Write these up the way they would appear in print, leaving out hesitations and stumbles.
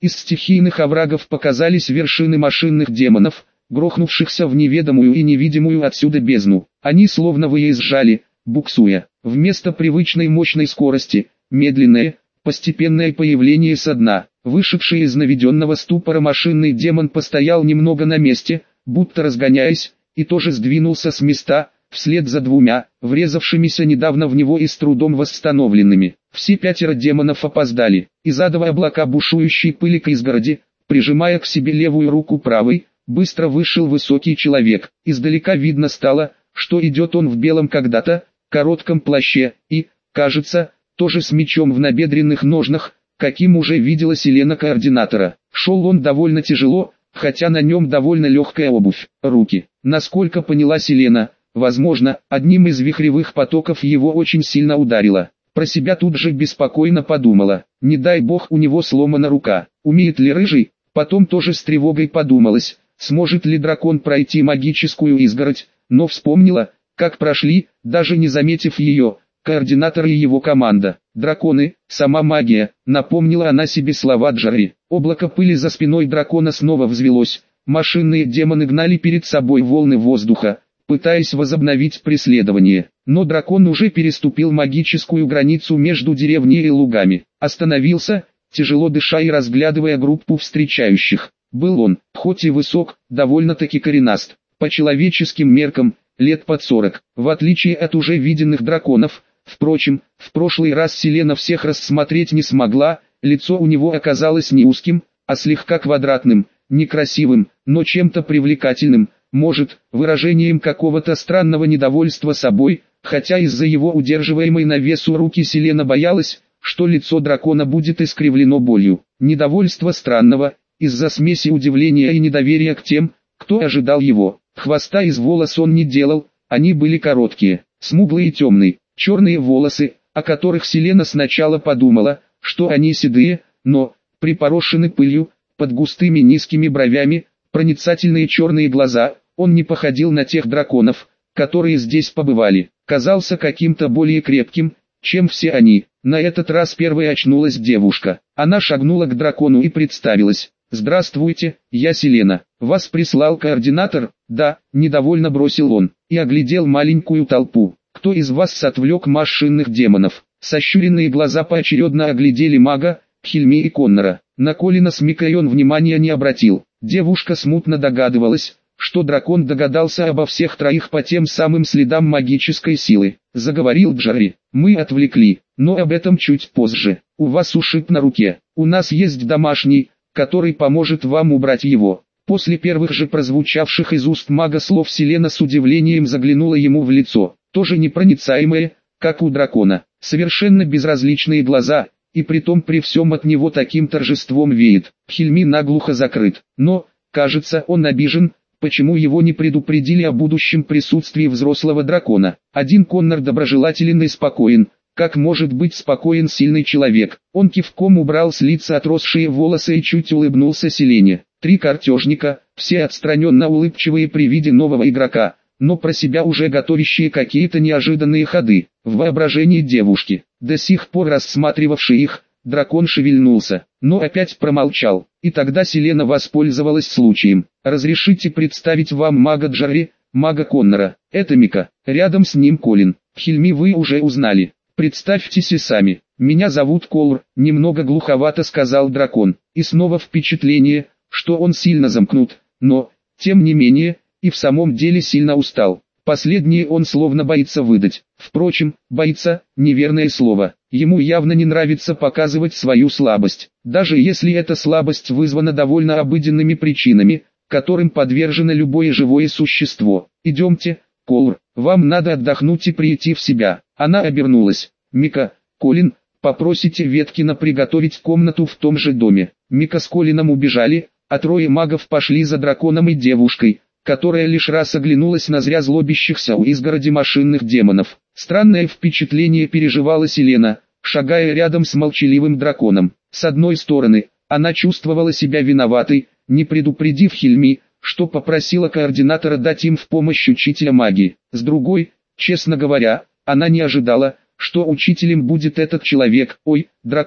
Из стихийных оврагов показались вершины машинных демонов, грохнувшихся в неведомую и невидимую отсюда бездну. Они словно выезжали, буксуя. Вместо привычной мощной скорости, медленное, постепенное появление со дна. Вышедший из наведенного ступора машинный демон постоял немного на месте, будто разгоняясь, и тоже сдвинулся с места, вслед за двумя, врезавшимися недавно в него и с трудом восстановленными. Все 5 демонов опоздали. Из адовой облака бушующей пыли к изгороди, прижимая к себе левую руку правой, быстро вышел высокий человек. Издалека видно стало, что идет он в белом когда-то, коротком плаще, и, кажется, тоже с мечом в набедренных ножнах, каким уже видела Селена координатора. Шел он довольно тяжело, хотя на нем довольно легкая обувь. Руки, насколько поняла Селена, возможно, одним из вихревых потоков его очень сильно ударило. Про себя тут же беспокойно подумала, не дай бог у него сломана рука. Умеет ли рыжий? Потом тоже с тревогой подумалась, сможет ли дракон пройти магическую изгородь, но вспомнила, как прошли, даже не заметив ее, координатор и его команда. Драконы, сама магия, напомнила она себе слова Джарри. Облако пыли за спиной дракона снова взвелось, машинные демоны гнали перед собой волны воздуха, пытаясь возобновить преследование. Но дракон уже переступил магическую границу между деревней и лугами. Остановился, тяжело дыша и разглядывая группу встречающих. Был он, хоть и высок, довольно-таки коренаст. По человеческим меркам, лет под 40. В отличие от уже виденных драконов, впрочем, в прошлый раз Селена всех рассмотреть не смогла, лицо у него оказалось не узким, а слегка квадратным, некрасивым, но чем-то привлекательным, может, выражением какого-то странного недовольства собой, хотя из-за его удерживаемой на весу руки Селена боялась, что лицо дракона будет искривлено болью. Недовольство странного, из-за смеси удивления и недоверия к тем, кто ожидал его. Хвоста из волос он не делал, они были короткие, смуглые и темные, черные волосы, о которых Селена сначала подумала, что они седые, но, припорошены пылью, под густыми низкими бровями, проницательные черные глаза, он не походил на тех драконов, которые здесь побывали, казался каким-то более крепким, чем все они. На этот раз первой очнулась девушка. Она шагнула к дракону и представилась. «Здравствуйте, я Селена. Вас прислал координатор?» «Да», — недовольно бросил он, и оглядел маленькую толпу. «Кто из вас отвлек машинных демонов?» Сощуренные глаза поочередно оглядели мага, Хильми и Коннора. На Колина с Микой он внимания не обратил. Девушка смутно догадывалась, что дракон догадался обо всех троих по тем самым следам магической силы. Заговорил Джарри. «Мы отвлекли, но об этом чуть позже. У вас ушиб на руке. У нас есть домашний, который поможет вам убрать его». После первых же прозвучавших из уст мага слов Селена с удивлением заглянула ему в лицо. Тоже непроницаемое, как у дракона. Совершенно безразличные глаза, и притом при всем от него таким торжеством веет. Хильми наглухо закрыт. Но, кажется, он обижен, почему его не предупредили о будущем присутствии взрослого дракона. Один Коннор доброжелателен и спокоен. Как может быть спокоен сильный человек? Он кивком убрал с лица отросшие волосы и чуть улыбнулся Селене. 3 картежника, все отстраненно улыбчивые при виде нового игрока, но про себя уже готовящие какие-то неожиданные ходы. В воображении девушки, до сих пор рассматривавшей их, дракон шевельнулся, но опять промолчал. И тогда Селена воспользовалась случаем. «Разрешите представить вам мага Джарри, мага Коннора. Это Мика, рядом с ним Колин. Хильми вы уже узнали. Представьтесь и сами. Меня зовут Колр», — немного глуховато сказал дракон. И снова впечатление, что он сильно замкнут, но, тем не менее, и в самом деле сильно устал. Последнее он словно боится выдать. Впрочем, боится – неверное слово. Ему явно не нравится показывать свою слабость. Даже если эта слабость вызвана довольно обыденными причинами, которым подвержено любое живое существо. «Идемте, Колр, вам надо отдохнуть и прийти в себя». Она обернулась. «Мика, Колин, попросите Веткина приготовить комнату в том же доме». Мика с Колином убежали, а 3 магов пошли за драконом и девушкой, которая лишь раз оглянулась на зря злобящихся у изгороди машинных демонов. Странное впечатление переживала Селена, шагая рядом с молчаливым драконом. С одной стороны, она чувствовала себя виноватой, не предупредив Хильми, что попросила координатора дать им в помощь учителя магии. С другой, честно говоря, она не ожидала, что учителем будет этот человек, дракон,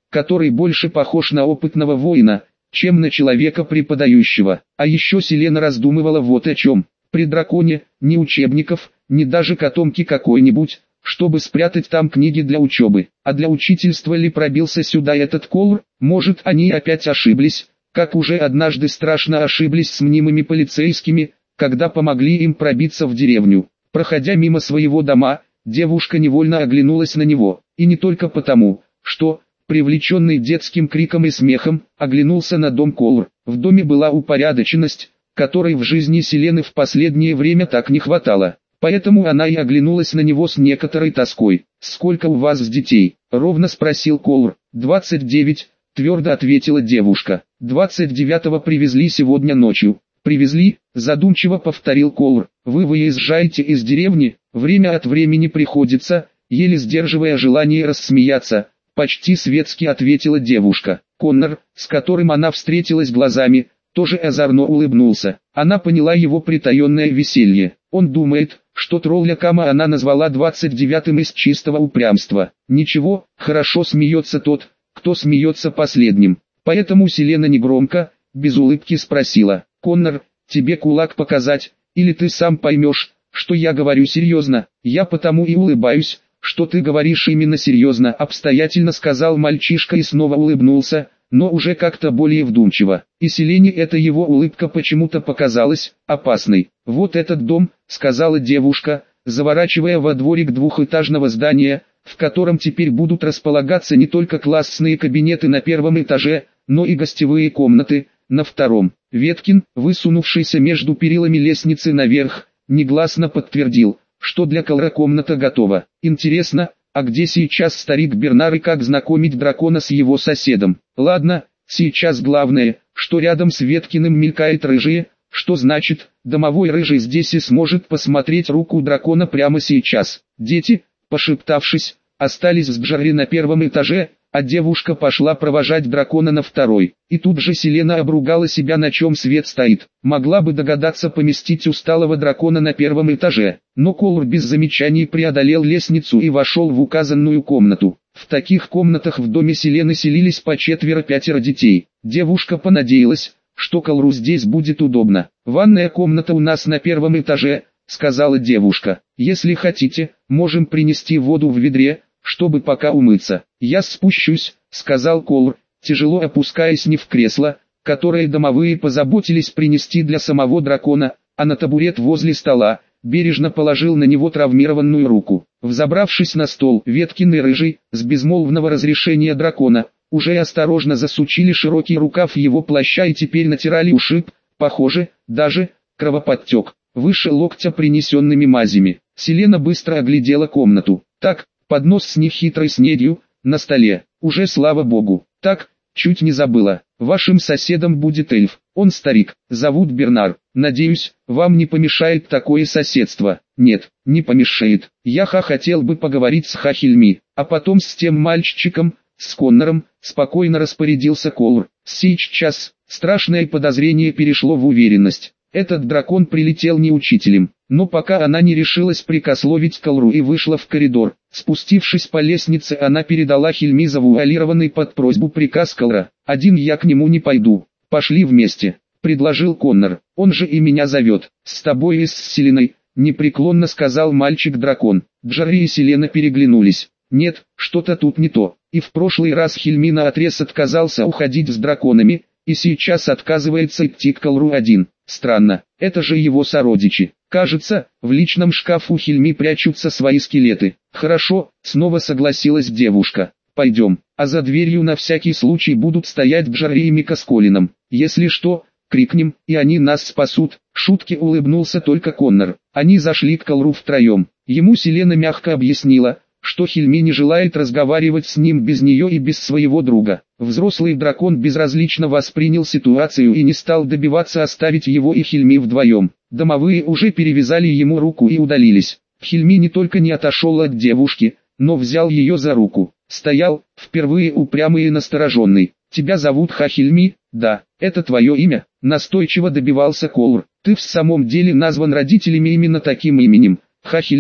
который больше похож на опытного воина, чем на человека преподающего. А еще Селена раздумывала вот о чем. При драконе, ни учебников, ни даже котомки какой-нибудь, чтобы спрятать там книги для учебы. А для учительства ли пробился сюда этот Колр? Может, они опять ошиблись, как уже однажды страшно ошиблись с мнимыми полицейскими, когда помогли им пробиться в деревню. Проходя мимо своего дома, девушка невольно оглянулась на него, и не только потому, что, привлеченный детским криком и смехом, оглянулся на дом Колр. В доме была упорядоченность, которой в жизни Селены в последнее время так не хватало. Поэтому она и оглянулась на него с некоторой тоской. «Сколько у вас детей?» — ровно спросил Колр. «29», — твердо ответила девушка. «29-го привезли сегодня ночью». «Привезли?» — задумчиво повторил Колр. «Вы выезжаете из деревни?» «Время от времени приходится», — еле сдерживая желание рассмеяться, почти светски ответила девушка. Коннор, с которым она встретилась глазами, тоже озорно улыбнулся. Она поняла его притаенное веселье. Он думает, что тролля Кама она назвала 29-м из чистого упрямства. Ничего, хорошо смеется тот, кто смеется последним. Поэтому Селена негромко, без улыбки спросила: «Коннор, тебе кулак показать, или ты сам поймешь, что я говорю серьезно?» «Я потому и улыбаюсь, что ты говоришь именно серьезно», обстоятельно сказал мальчишка и снова улыбнулся, но уже как-то более вдумчиво. И Селене эта его улыбка почему-то показалась опасной. «Вот этот дом», — сказала девушка, заворачивая во дворик двухэтажного здания, в котором теперь будут располагаться не только классные кабинеты на первом этаже, но и гостевые комнаты на втором. Веткин, высунувшийся между перилами лестницы наверх, негласно подтвердил, что для Колра комната готова. Интересно, а где сейчас старик Бернар и как знакомить дракона с его соседом? Ладно, сейчас главное, что рядом с Веткиным мелькает рыжий, что значит, домовой рыжий здесь и сможет посмотреть руку дракона прямо сейчас. Дети, пошептавшись, остались с Бжарри на первом этаже, а девушка пошла провожать дракона на второй. И тут же Селена обругала себя, на чем свет стоит. Могла бы догадаться поместить усталого дракона на первом этаже, но Колр без замечаний преодолел лестницу и вошел в указанную комнату. В таких комнатах в доме Селены селились по 4-5 детей. Девушка понадеялась, что Колру здесь будет удобно. «Ванная комната у нас на первом этаже», — сказала девушка. «Если хотите, можем принести воду в ведре, чтобы пока умыться». «Я спущусь», — сказал Колр, тяжело опускаясь не в кресло, которое домовые позаботились принести для самого дракона, а на табурет возле стола, бережно положил на него травмированную руку. Взобравшись на стол, Веткин и Рыжий, с безмолвного разрешения дракона, уже осторожно засучили широкий рукав его плаща и теперь натирали ушиб, похоже, даже кровоподтек, выше локтя принесенными мазями. Селена быстро оглядела комнату. Так, поднос с нехитрой снедью, на столе. Уже слава богу. Так, чуть не забыла. Вашим соседом будет эльф. Он старик. Зовут Бернар. Надеюсь, вам не помешает такое соседство. Нет, не помешает. Я хотел бы поговорить с Хахильми, а потом с тем мальчиком, с Коннором, спокойно распорядился Колр. Сейчас, страшное подозрение перешло в уверенность. Этот дракон прилетел не учителем. Но пока она не решилась прикословить Колру и вышла в коридор. Спустившись по лестнице, она передала Хильми завуалированный под просьбу приказ Колра. «Один я к нему не пойду. Пошли вместе», — предложил Коннор. «Он же и меня зовет. С тобой и с Селеной», — непреклонно сказал мальчик-дракон. Бжарри и Селена переглянулись. «Нет, что-то тут не то. И в прошлый раз Хильми наотрез отказался уходить с драконами, и сейчас отказывается идти к Колру один. Странно, это же его сородичи. Кажется, в личном шкафу Хильми прячутся свои скелеты». «Хорошо», — снова согласилась девушка. «Пойдем, а за дверью на всякий случай будут стоять Бжарри и Мика с Колином. Если что, крикнем, и они нас спасут». Шутке улыбнулся только Коннор. Они зашли к Колру втроем. Ему Селена мягко объяснила, что Хильми не желает разговаривать с ним без нее и без своего друга. Взрослый дракон безразлично воспринял ситуацию и не стал добиваться оставить его и Хильми вдвоем. Домовые уже перевязали ему руку и удалились. Хильми не только не отошел от девушки, но взял ее за руку. Стоял, впервые упрямый и настороженный. «Тебя зовут Хахильми?» «Да, это твое имя?» Настойчиво добивался Колр. «Ты в самом деле назван родителями именно таким именем?» «Хахильми»,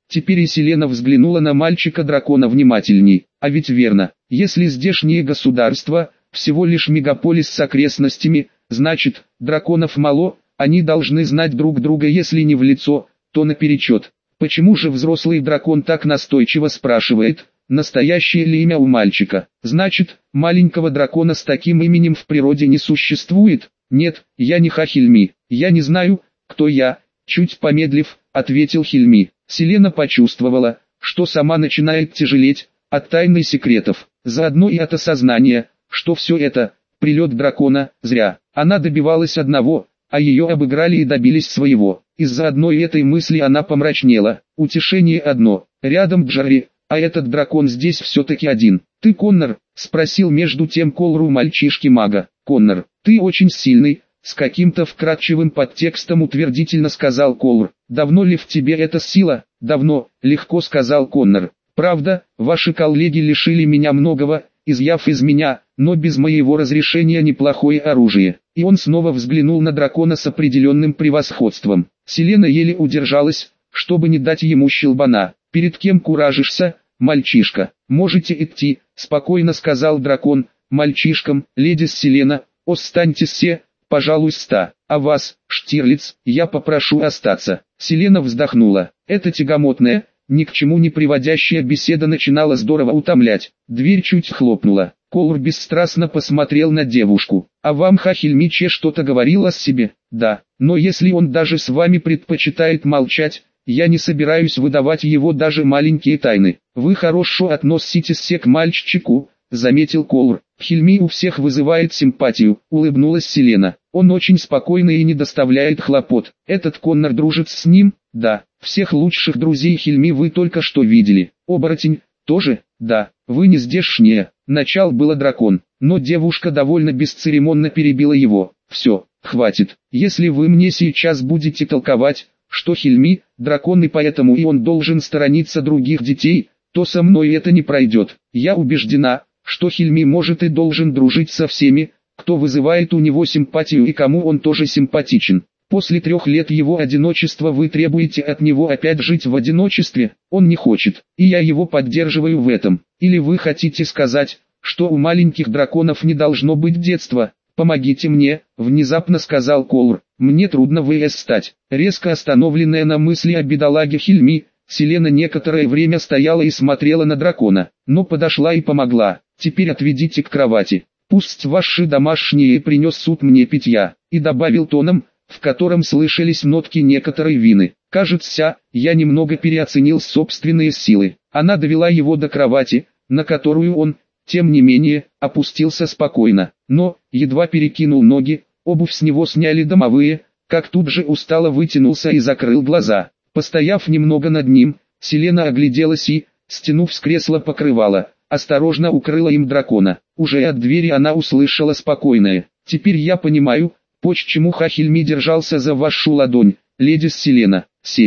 Теперь и Селена взглянула на мальчика-дракона внимательней. А ведь верно, если здешнее государство всего лишь мегаполис с окрестностями, значит, драконов мало, они должны знать друг друга если не в лицо, то наперечет. Почему же взрослый дракон так настойчиво спрашивает, настоящее ли имя у мальчика? Значит, маленького дракона с таким именем в природе не существует? Нет, я не Хахильми, я не знаю, кто я, чуть помедлив, ответил Хильми. Селена почувствовала, что сама начинает тяжелеть от тайны секретов, заодно и от осознания, что все это, прилет дракона, зря. Она добивалась одного, а ее обыграли и добились своего. Из-за одной этой мысли она помрачнела. Утешение одно, рядом Джарри, а этот дракон здесь все-таки один. «Ты Коннор?» — спросил между тем Колру мальчишки-мага. «Коннор, ты очень сильный», — с каким-то вкрадчивым подтекстом утвердительно сказал Колр. «Давно ли в тебе эта сила?» «Давно», — легко сказал Коннор. «Правда, ваши коллеги лишили меня многого, изъяв из меня, но без моего разрешения неплохое оружие». И он снова взглянул на дракона с определенным превосходством. Селена еле удержалась, чтобы не дать ему щелбана. «Перед кем куражишься, мальчишка?» «Можете идти», — спокойно сказал дракон. «Мальчишкам, леди Селена, останьтесь все, пожалуйста, а вас, Штирлиц, я попрошу остаться». Селена вздохнула. Эта тягомотная, ни к чему не приводящая беседа начинала здорово утомлять. Дверь чуть хлопнула. Колр бесстрастно посмотрел на девушку. «А вам Хахильмиче что-то говорил о себе?» «Да, но если он даже с вами предпочитает молчать, я не собираюсь выдавать его даже маленькие тайны. Вы хорошо относитесь к мальчику», — заметил Колр. «Хильми у всех вызывает симпатию», — улыбнулась Селена. «Он очень спокойный и не доставляет хлопот. Этот Коннор дружит с ним?» «Да, всех лучших друзей Хильми вы только что видели. Оборотень, тоже?» «Да, вы не здешняя». Начал было дракон, но девушка довольно бесцеремонно перебила его. «Все, хватит. Если вы мне сейчас будете толковать, что Хильми – дракон и поэтому и он должен сторониться других детей, то со мной это не пройдет. Я убеждена, что Хильми может и должен дружить со всеми, кто вызывает у него симпатию и кому он тоже симпатичен. После 3 лет его одиночества вы требуете от него опять жить в одиночестве, он не хочет, и я его поддерживаю в этом. Или вы хотите сказать, что у маленьких драконов не должно быть детства? «Помогите мне», — внезапно сказал Колр. «Мне трудно стать». Резко остановленная на мысли о бедолаге Хильми, Селена некоторое время стояла и смотрела на дракона, но подошла и помогла. «Теперь отведите к кровати. Пусть ваши домашние принесут мне питья», и добавил тоном, в котором слышались нотки некоторой вины. «Кажется, я немного переоценил собственные силы». Она довела его до кровати, на которую он, тем не менее, опустился спокойно, но, едва перекинул ноги, обувь с него сняли домовые, как тут же устало вытянулся и закрыл глаза. Постояв немного над ним, Селена огляделась и, стянув с кресла покрывало, осторожно укрыла им дракона. Уже от двери она услышала спокойное: «Теперь я понимаю, почему Хахильми держался за вашу ладонь, леди Селена».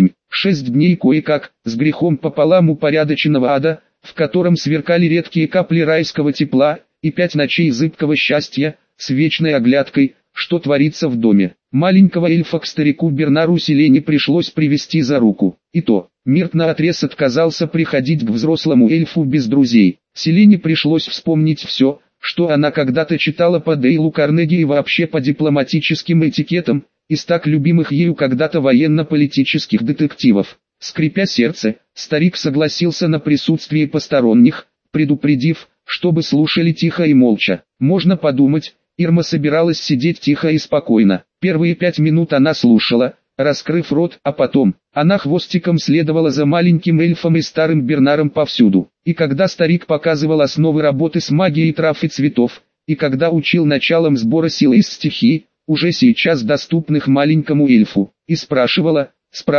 6 дней кое-как, с грехом пополам упорядоченного ада, в котором сверкали редкие капли райского тепла, и 5 ночей зыбкого счастья, с вечной оглядкой, что творится в доме. Маленького эльфа к старику Бернару Селене пришлось привести за руку. И то, Мирт наотрез отказался приходить к взрослому эльфу без друзей. Селене пришлось вспомнить все, что она когда-то читала по Дейлу Карнеги и вообще по дипломатическим этикетам, из так любимых ею когда-то военно-политических детективов. Скрипя сердце, старик согласился на присутствие посторонних, предупредив, чтобы слушали тихо и молча. Можно подумать, Ирма собиралась сидеть тихо и спокойно. Первые 5 минут она слушала, раскрыв рот, а потом, она хвостиком следовала за маленьким эльфом и старым Бернаром повсюду. И когда старик показывал основы работы с магией трав и цветов, и когда учил началам сбора сил из стихий, уже сейчас доступных маленькому эльфу, и спрашивала,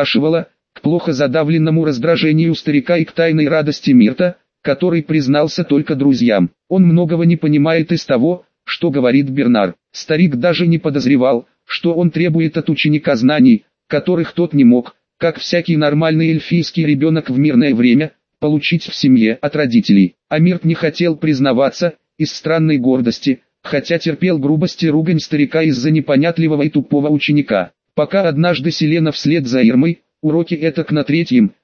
к плохо задавленному раздражению старика и к тайной радости Мирта, который признался только друзьям. Он многого не понимает из того, что говорит Бернар. Старик даже не подозревал, что он требует от ученика знаний, которых тот не мог, как всякий нормальный эльфийский ребенок в мирное время, получить в семье от родителей. А Мирт не хотел признаваться, из странной гордости, хотя терпел грубость и ругань старика из-за непонятливого и тупого ученика. Пока однажды Селена вслед за Ирмой, уроки этак на 3-м,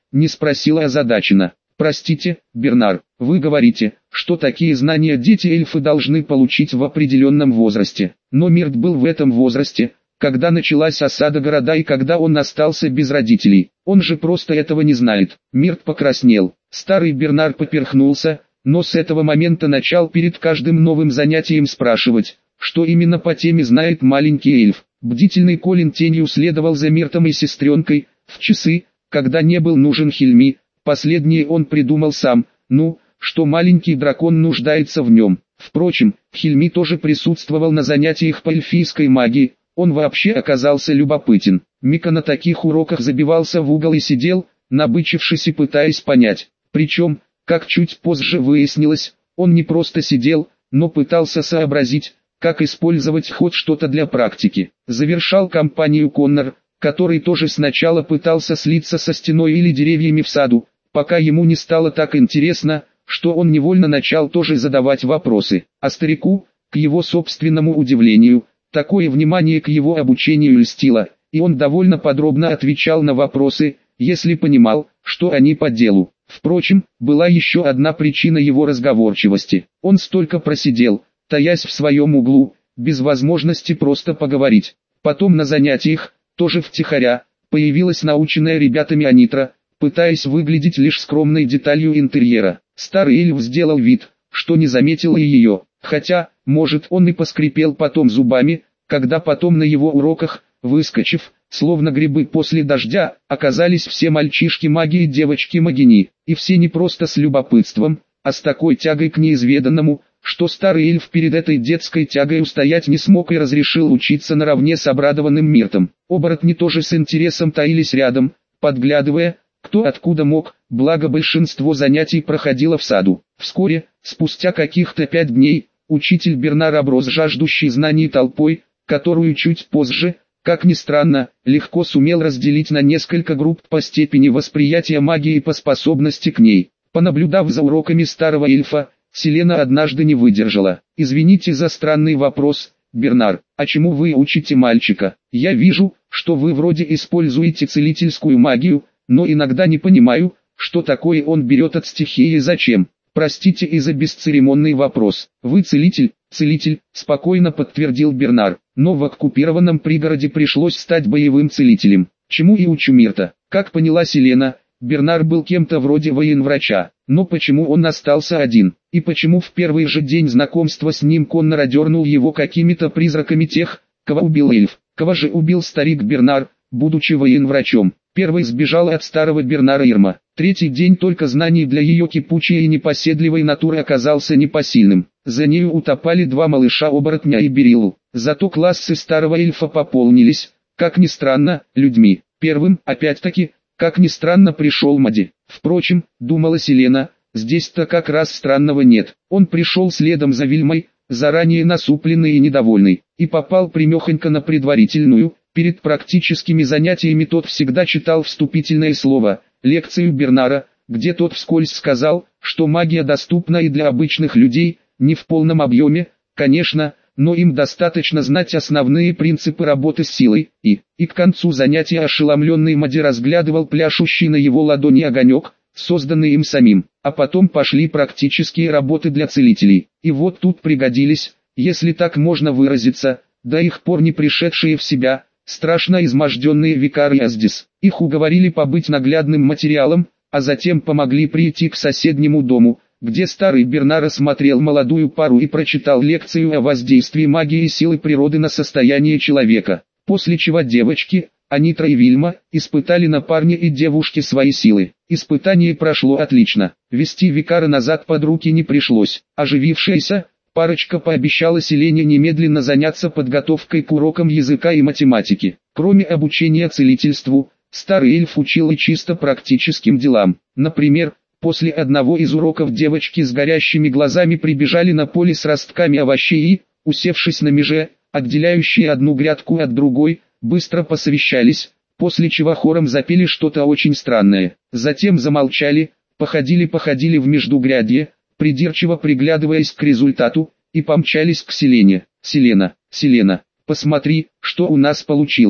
не спросила озадаченно. «Простите, Бернар, вы говорите, что такие знания дети-эльфы должны получить в определенном возрасте. Но Мирт был в этом возрасте, когда началась осада города и когда он остался без родителей. Он же просто этого не знает». Мирт покраснел. Старый Бернар поперхнулся, но с этого момента начал перед каждым новым занятием спрашивать, что именно по теме знает маленький эльф. Бдительный Колин тенью следовал за Миртом и сестренкой. В часы, когда не был нужен Хельми, последнее он придумал сам, что маленький дракон нуждается в нем. Впрочем, Хельми тоже присутствовал на занятиях по эльфийской магии, он вообще оказался любопытен. Мика на таких уроках забивался в угол и сидел, набычившись и пытаясь понять. Причем, как чуть позже выяснилось, он не просто сидел, но пытался сообразить, как использовать хоть что-то для практики. Завершал кампанию Коннор, который тоже сначала пытался слиться со стеной или деревьями в саду, пока ему не стало так интересно, что он невольно начал тоже задавать вопросы. А старику, к его собственному удивлению, такое внимание к его обучению льстило, и он довольно подробно отвечал на вопросы, если понимал, что они по делу. Впрочем, была еще одна причина его разговорчивости. Он столько просидел, таясь в своем углу, без возможности просто поговорить. Потом на занятиях, тоже втихаря, появилась наученная ребятами Анитра, пытаясь выглядеть лишь скромной деталью интерьера. Старый эльф сделал вид, что не заметил и ее, хотя, может, он и поскрипел потом зубами, когда потом на его уроках, выскочив, словно грибы после дождя, оказались все мальчишки-маги и девочки-магини, и все не просто с любопытством, а с такой тягой к неизведанному, что старый эльф перед этой детской тягой устоять не смог и разрешил учиться наравне с обрадованным Миртом. Оборотни тоже с интересом таились рядом, подглядывая, кто откуда мог, благо большинство занятий проходило в саду. Вскоре, спустя каких-то 5 дней, учитель Бернар оброс жаждущей знаний толпой, которую чуть позже, как ни странно, легко сумел разделить на несколько групп по степени восприятия магии и по способности к ней. Понаблюдав за уроками старого эльфа, Селена однажды не выдержала. «Извините за странный вопрос, Бернар, а чему вы учите мальчика? Я вижу, что вы вроде используете целительскую магию, но иногда не понимаю, что такое он берет от стихии и зачем. Простите и за бесцеремонный вопрос. Вы целитель?» «Целитель», спокойно подтвердил Бернар, но в оккупированном пригороде пришлось стать боевым целителем. Чему и учу Мирта. Как поняла Селена, Бернар был кем-то вроде военврача, но почему он остался один, и почему в первый же день знакомства с ним Коннор одернул его какими-то призраками тех, кого убил эльф, кого же убил старик Бернар, будучи военврачом. Первой сбежала от старого Бернара Ирма. Третий день только знаний для ее кипучей и непоседливой натуры оказался непосильным. За нею утопали 2 малыша-оборотня и Бериллу. Зато классы старого эльфа пополнились, как ни странно, людьми. Первым, опять-таки, как ни странно, пришел Мади. Впрочем, думала Селена, здесь-то как раз странного нет. Он пришел следом за Вильмой, заранее насупленный и недовольный, и попал примехонько на предварительную. Перед практическими занятиями тот всегда читал вступительное слово, лекцию Бернара, где тот вскользь сказал, что магия доступна и для обычных людей, не в полном объеме, конечно, но им достаточно знать основные принципы работы с силой, и к концу занятия ошеломленный Мади разглядывал пляшущий на его ладони огонек, созданный им самим, а потом пошли практические работы для целителей, и вот тут пригодились, если так можно выразиться, до их пор не пришедшие в себя, страшно изможденные Викар и Аздис. Их уговорили побыть наглядным материалом, а затем помогли прийти к соседнему дому, где старый Бернар осмотрел молодую пару и прочитал лекцию о воздействии магии и силы природы на состояние человека, после чего девочки, Анитра и Вильма, испытали на парне и девушке свои силы. Испытание прошло отлично, вести Викара назад под руки не пришлось. Оживившаяся парочка пообещала Селене немедленно заняться подготовкой к урокам языка и математики. Кроме обучения целительству, старый эльф учил и чисто практическим делам. Например, после одного из уроков девочки с горящими глазами прибежали на поле с ростками овощей и, усевшись на меже, отделяющие одну грядку от другой, быстро посовещались, после чего хором запели что-то очень странное. Затем замолчали, походили в междугрядье, придирчиво приглядываясь к результату, и помчались к Селене. «Селена, посмотри, что у нас получилось!»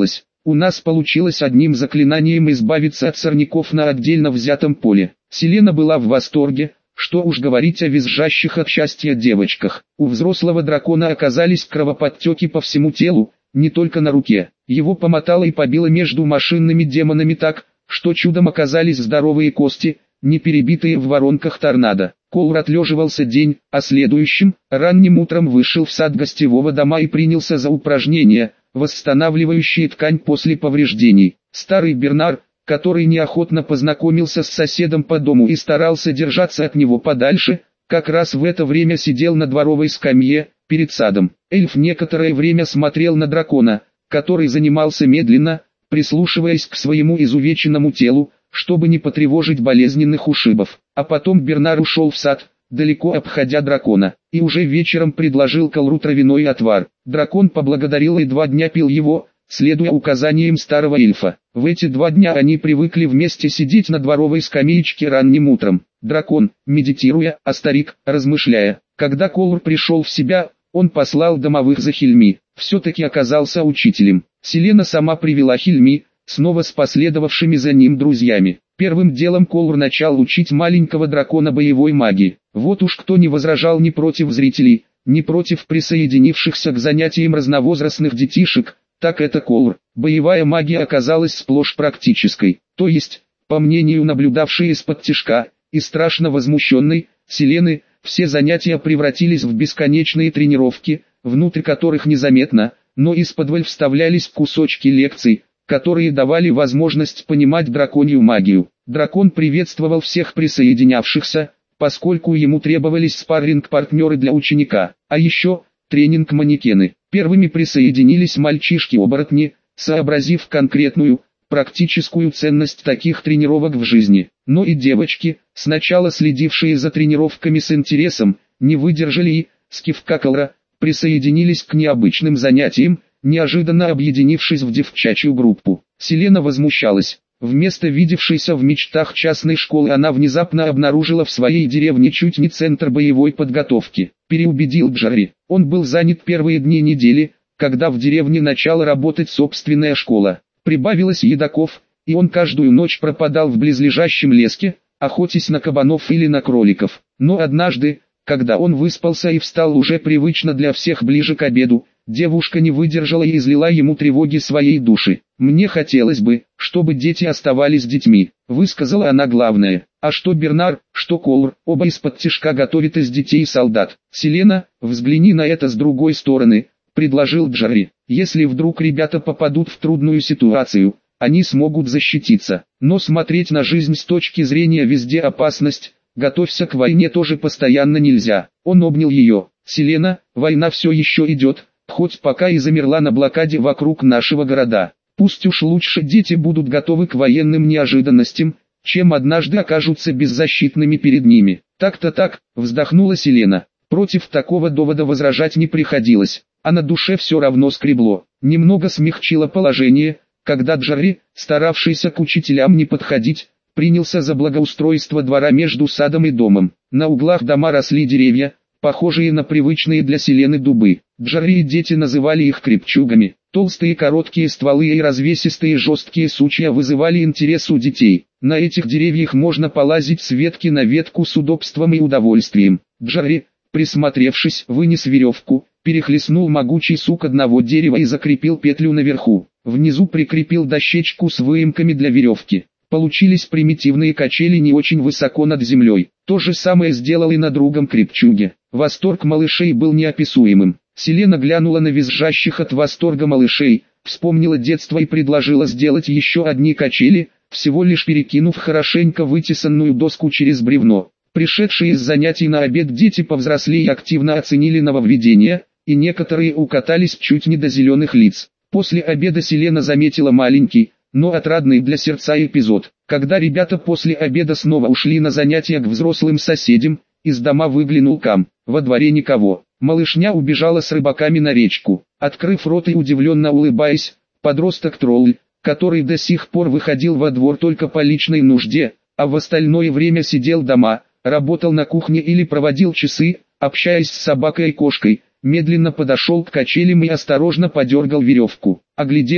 У нас получилось одним заклинанием избавиться от сорняков на отдельно взятом поле. Селена была в восторге, что уж говорить о визжащих от счастья девочках. У взрослого дракона оказались кровоподтеки по всему телу, не только на руке. Его помотало и побило между машинными демонами так, что чудом оказались здоровые кости, не перебитые в воронках торнадо. Колор отлеживался день, а следующим, ранним утром вышел в сад гостевого дома и принялся за упражнения, восстанавливающие ткань после повреждений. Старый Бернар, который неохотно познакомился с соседом по дому и старался держаться от него подальше, как раз в это время сидел на дворовой скамье, перед садом. Эльф некоторое время смотрел на дракона, который занимался медленно, прислушиваясь к своему изувеченному телу, чтобы не потревожить болезненных ушибов. А потом Бернар ушел в сад, далеко обходя дракона, и уже вечером предложил Колру травяной отвар. Дракон поблагодарил и 2 дня пил его, следуя указаниям старого эльфа. В эти 2 дня они привыкли вместе сидеть на дворовой скамеечке ранним утром. Дракон, медитируя, а старик, размышляя. Когда Колр пришел в себя, он послал домовых за Хильми. Все-таки оказался учителем. Селена сама привела Хильми, снова с последовавшими за ним друзьями. Первым делом Колр начал учить маленького дракона боевой магии. Вот уж кто не возражал ни против зрителей, ни против присоединившихся к занятиям разновозрастных детишек, так это Колр. Боевая магия оказалась сплошь практической, то есть, по мнению наблюдавшей из-под тишка, и страшно возмущенной, Селены, все занятия превратились в бесконечные тренировки, внутрь которых незаметно, но исподволь вставлялись кусочки лекций, которые давали возможность понимать драконью магию. Дракон приветствовал всех присоединявшихся, поскольку ему требовались спарринг-партнеры для ученика, а еще тренинг-манекены. Первыми присоединились мальчишки-оборотни, сообразив конкретную, практическую ценность таких тренировок в жизни. Но и девочки, сначала следившие за тренировками с интересом, не выдержали и, с кивка Колра, присоединились к необычным занятиям, неожиданно объединившись в девчачью группу. Селена возмущалась. Вместо видевшейся в мечтах частной школы она внезапно обнаружила в своей деревне чуть не центр боевой подготовки. Переубедил Джарри. Он был занят первые дни недели, когда в деревне начала работать собственная школа. Прибавилось едоков, и он каждую ночь пропадал в близлежащем леске, охотясь на кабанов или на кроликов. Но однажды, когда он выспался и встал уже привычно для всех ближе к обеду, девушка не выдержала и излила ему тревоги своей души. «Мне хотелось бы, чтобы дети оставались детьми», — высказала она главное. «А что Бернар, что Колр, оба из-под тишка готовят из детей солдат». «Селена, взгляни на это с другой стороны», — предложил Джарри. «Если вдруг ребята попадут в трудную ситуацию, они смогут защититься. Но смотреть на жизнь с точки зрения «везде опасность», «готовься к войне» тоже постоянно нельзя». Он обнял ее. «Селена, война все еще идет, хоть пока и замерла на блокаде вокруг нашего города. Пусть уж лучше дети будут готовы к военным неожиданностям, чем однажды окажутся беззащитными перед ними». «Так-то так», — вздохнула Селена. Против такого довода возражать не приходилось, а на душе все равно скребло. Немного смягчило положение, когда Джарри, старавшийся к учителям не подходить, принялся за благоустройство двора между садом и домом. На углах дома росли деревья, похожие на привычные для Селены дубы. Джарри и дети называли их крепчугами. Толстые короткие стволы и развесистые жесткие сучья вызывали интерес у детей. На этих деревьях можно полазить с ветки на ветку с удобством и удовольствием. Джарри, присмотревшись, вынес веревку, перехлестнул могучий сук одного дерева и закрепил петлю наверху. Внизу прикрепил дощечку с выемками для веревки. Получились примитивные качели не очень высоко над землей. То же самое сделал и на другом крепчуге. Восторг малышей был неописуемым. Селена глянула на визжащих от восторга малышей, вспомнила детство и предложила сделать еще одни качели, всего лишь перекинув хорошенько вытесанную доску через бревно. Пришедшие из занятий на обед дети повзрослее активно оценили нововведение, и некоторые укатались чуть не до зеленых лиц. После обеда Селена заметила маленький, но отрадный для сердца эпизод. Когда ребята после обеда снова ушли на занятия к взрослым соседям, из дома выглянул Кам. Во дворе никого. Малышня убежала с рыбаками на речку. Открыв рот и удивленно улыбаясь, подросток-тролль, который до сих пор выходил во двор только по личной нужде, а в остальное время сидел дома, работал на кухне или проводил часы, общаясь с собакой и кошкой, медленно подошел к качелям и осторожно подергал веревку. Огляделся,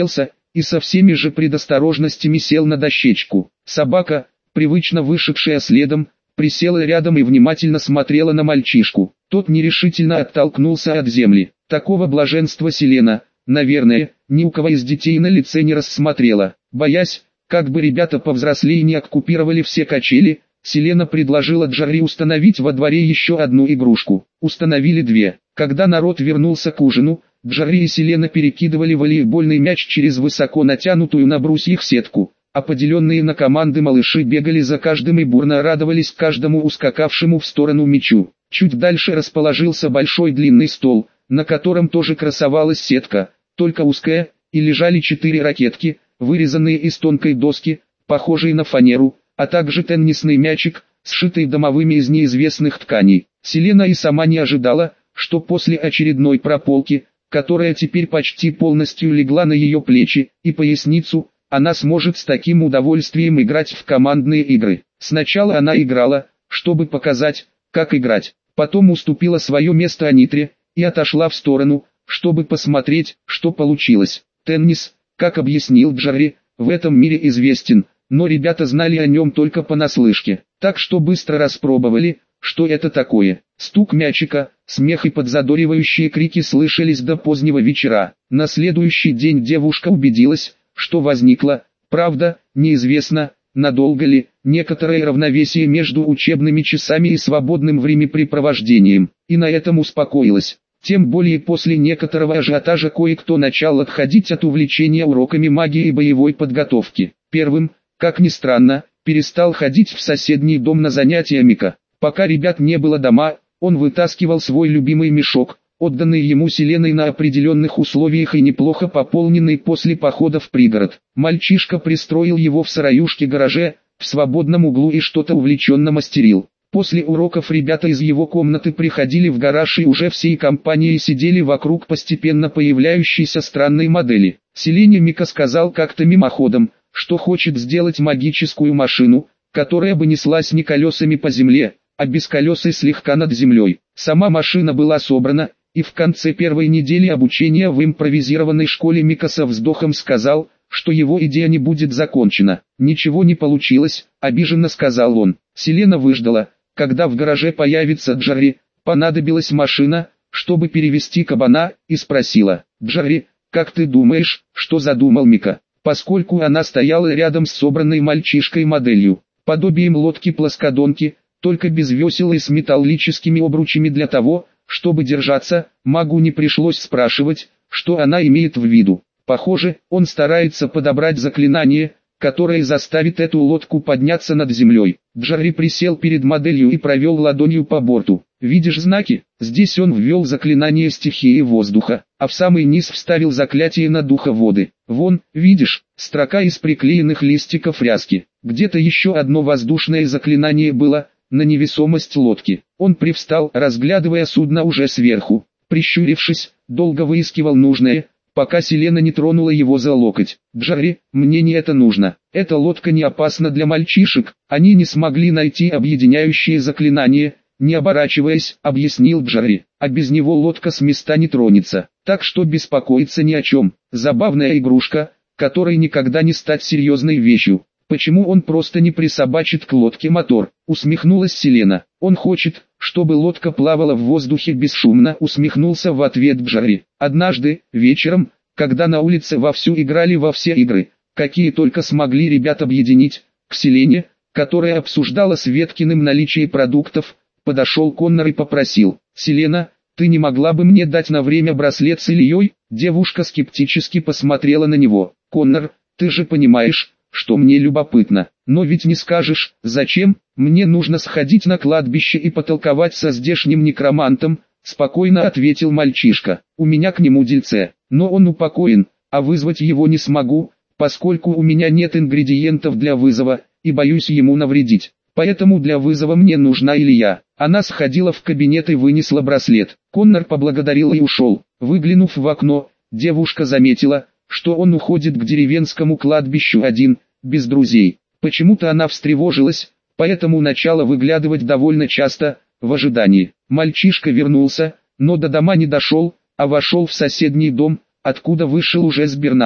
и со всеми же предосторожностями сел на дощечку. Собака, привычно вышедшая следом, присела рядом и внимательно смотрела на мальчишку. Тот нерешительно оттолкнулся от земли. Такого блаженства Селена, наверное, ни у кого из детей на лице не рассмотрела. Боясь, как бы ребята повзрослее не оккупировали все качели, Селена предложила Джарри установить во дворе еще одну игрушку. Установили две. Когда народ вернулся к ужину, Джарри и Селена перекидывали волейбольный мяч через высоко натянутую на брусьях сетку, а поделенные на команды малыши бегали за каждым и бурно радовались каждому ускакавшему в сторону мячу. Чуть дальше расположился большой длинный стол, на котором тоже красовалась сетка, только узкая, и лежали 4 ракетки, вырезанные из тонкой доски, похожей на фанеру, а также теннисный мячик, сшитый домовыми из неизвестных тканей. Селена и сама не ожидала, что после очередной прополки, которая теперь почти полностью легла на ее плечи и поясницу, она сможет с таким удовольствием играть в командные игры. Сначала она играла, чтобы показать, как играть, потом уступила свое место Анитре и отошла в сторону, чтобы посмотреть, что получилось. Теннис, как объяснил Джарри, в этом мире известен, но ребята знали о нем только понаслышке, так что быстро распробовали, что это такое. Стук мячика, смех и подзадоривающие крики слышались до позднего вечера. На следующий день девушка убедилась, что возникло, правда, неизвестно, надолго ли, некоторое равновесие между учебными часами и свободным времяпрепровождением, и на этом успокоилась. Тем более после некоторого ажиотажа кое-кто начал отходить от увлечения уроками магии и боевой подготовки. Первым, как ни странно, перестал ходить в соседний дом на занятия Мика. Пока ребят не было дома, он вытаскивал свой любимый мешок, отданный ему Селеной на определенных условиях и неплохо пополненный после похода в пригород. Мальчишка пристроил его в сыроюшке-гараже, в свободном углу и что-то увлеченно мастерил. После уроков ребята из его комнаты приходили в гараж и уже всей компанией сидели вокруг постепенно появляющейся странной модели. Селене Мика сказал как-то мимоходом, что хочет сделать магическую машину, которая бы неслась не колесами по земле, а без колес и слегка над землей. Сама машина была собрана, и в конце первой недели обучения в импровизированной школе Мика со вздохом сказал, что его идея не будет закончена. «Ничего не получилось», — обиженно сказал он. Селена выждала, когда в гараже появится Джарри, понадобилась машина, чтобы перевести кабана, и спросила: «Джарри, как ты думаешь, что задумал Мика?» Поскольку она стояла рядом с собранной мальчишкой моделью, подобием лодки-плоскодонки, только без весел и с металлическими обручами для того, чтобы держаться, магу не пришлось спрашивать, что она имеет в виду. Похоже, он старается подобрать заклинание, которое заставит эту лодку подняться над землей. Джарри присел перед моделью и провел ладонью по борту. «Видишь знаки?» Здесь он ввел заклинание стихии воздуха, а в самый низ вставил заклятие на духа воды. «Вон, видишь, строка из приклеенных листиков ряски. Где-то еще одно воздушное заклинание было, на невесомость лодки». Он привстал, разглядывая судно уже сверху. Прищурившись, долго выискивал нужное, пока Селена не тронула его за локоть. «Джарри, мне не это нужно. Эта лодка не опасна для мальчишек, они не смогли найти объединяющее заклинание», не оборачиваясь, объяснил Джарри. «А без него лодка с места не тронется, так что беспокоиться ни о чем. Забавная игрушка, которой никогда не стать серьезной вещью. Почему он просто не присобачит к лодке мотор?» Усмехнулась Селена. «Он хочет, чтобы лодка плавала в воздухе бесшумно», усмехнулся в ответ Джарри. Однажды, вечером, когда на улице вовсю играли во все игры, какие только смогли ребят объединить, к Селене, которая обсуждала с Веткиным наличие продуктов, подошел Коннор и попросил: «Селена, ты не могла бы мне дать на время браслет с Ильей?» Девушка скептически посмотрела на него. «Коннор, ты же понимаешь, что мне любопытно, но ведь не скажешь, зачем? Мне нужно сходить на кладбище и потолковать со здешним некромантом», спокойно ответил мальчишка. «У меня к нему дельце, но он упокоен, а вызвать его не смогу, поскольку у меня нет ингредиентов для вызова, и боюсь ему навредить. Поэтому для вызова мне нужна Илья». Она сходила в кабинет и вынесла браслет. Коннор поблагодарил и ушел. Выглянув в окно, девушка заметила, что он уходит к деревенскому кладбищу один, без друзей. Почему-то она встревожилась, поэтому начала выглядывать довольно часто, в ожидании. Мальчишка вернулся, но до дома не дошел, а вошел в соседний дом, откуда вышел уже с Бернаром.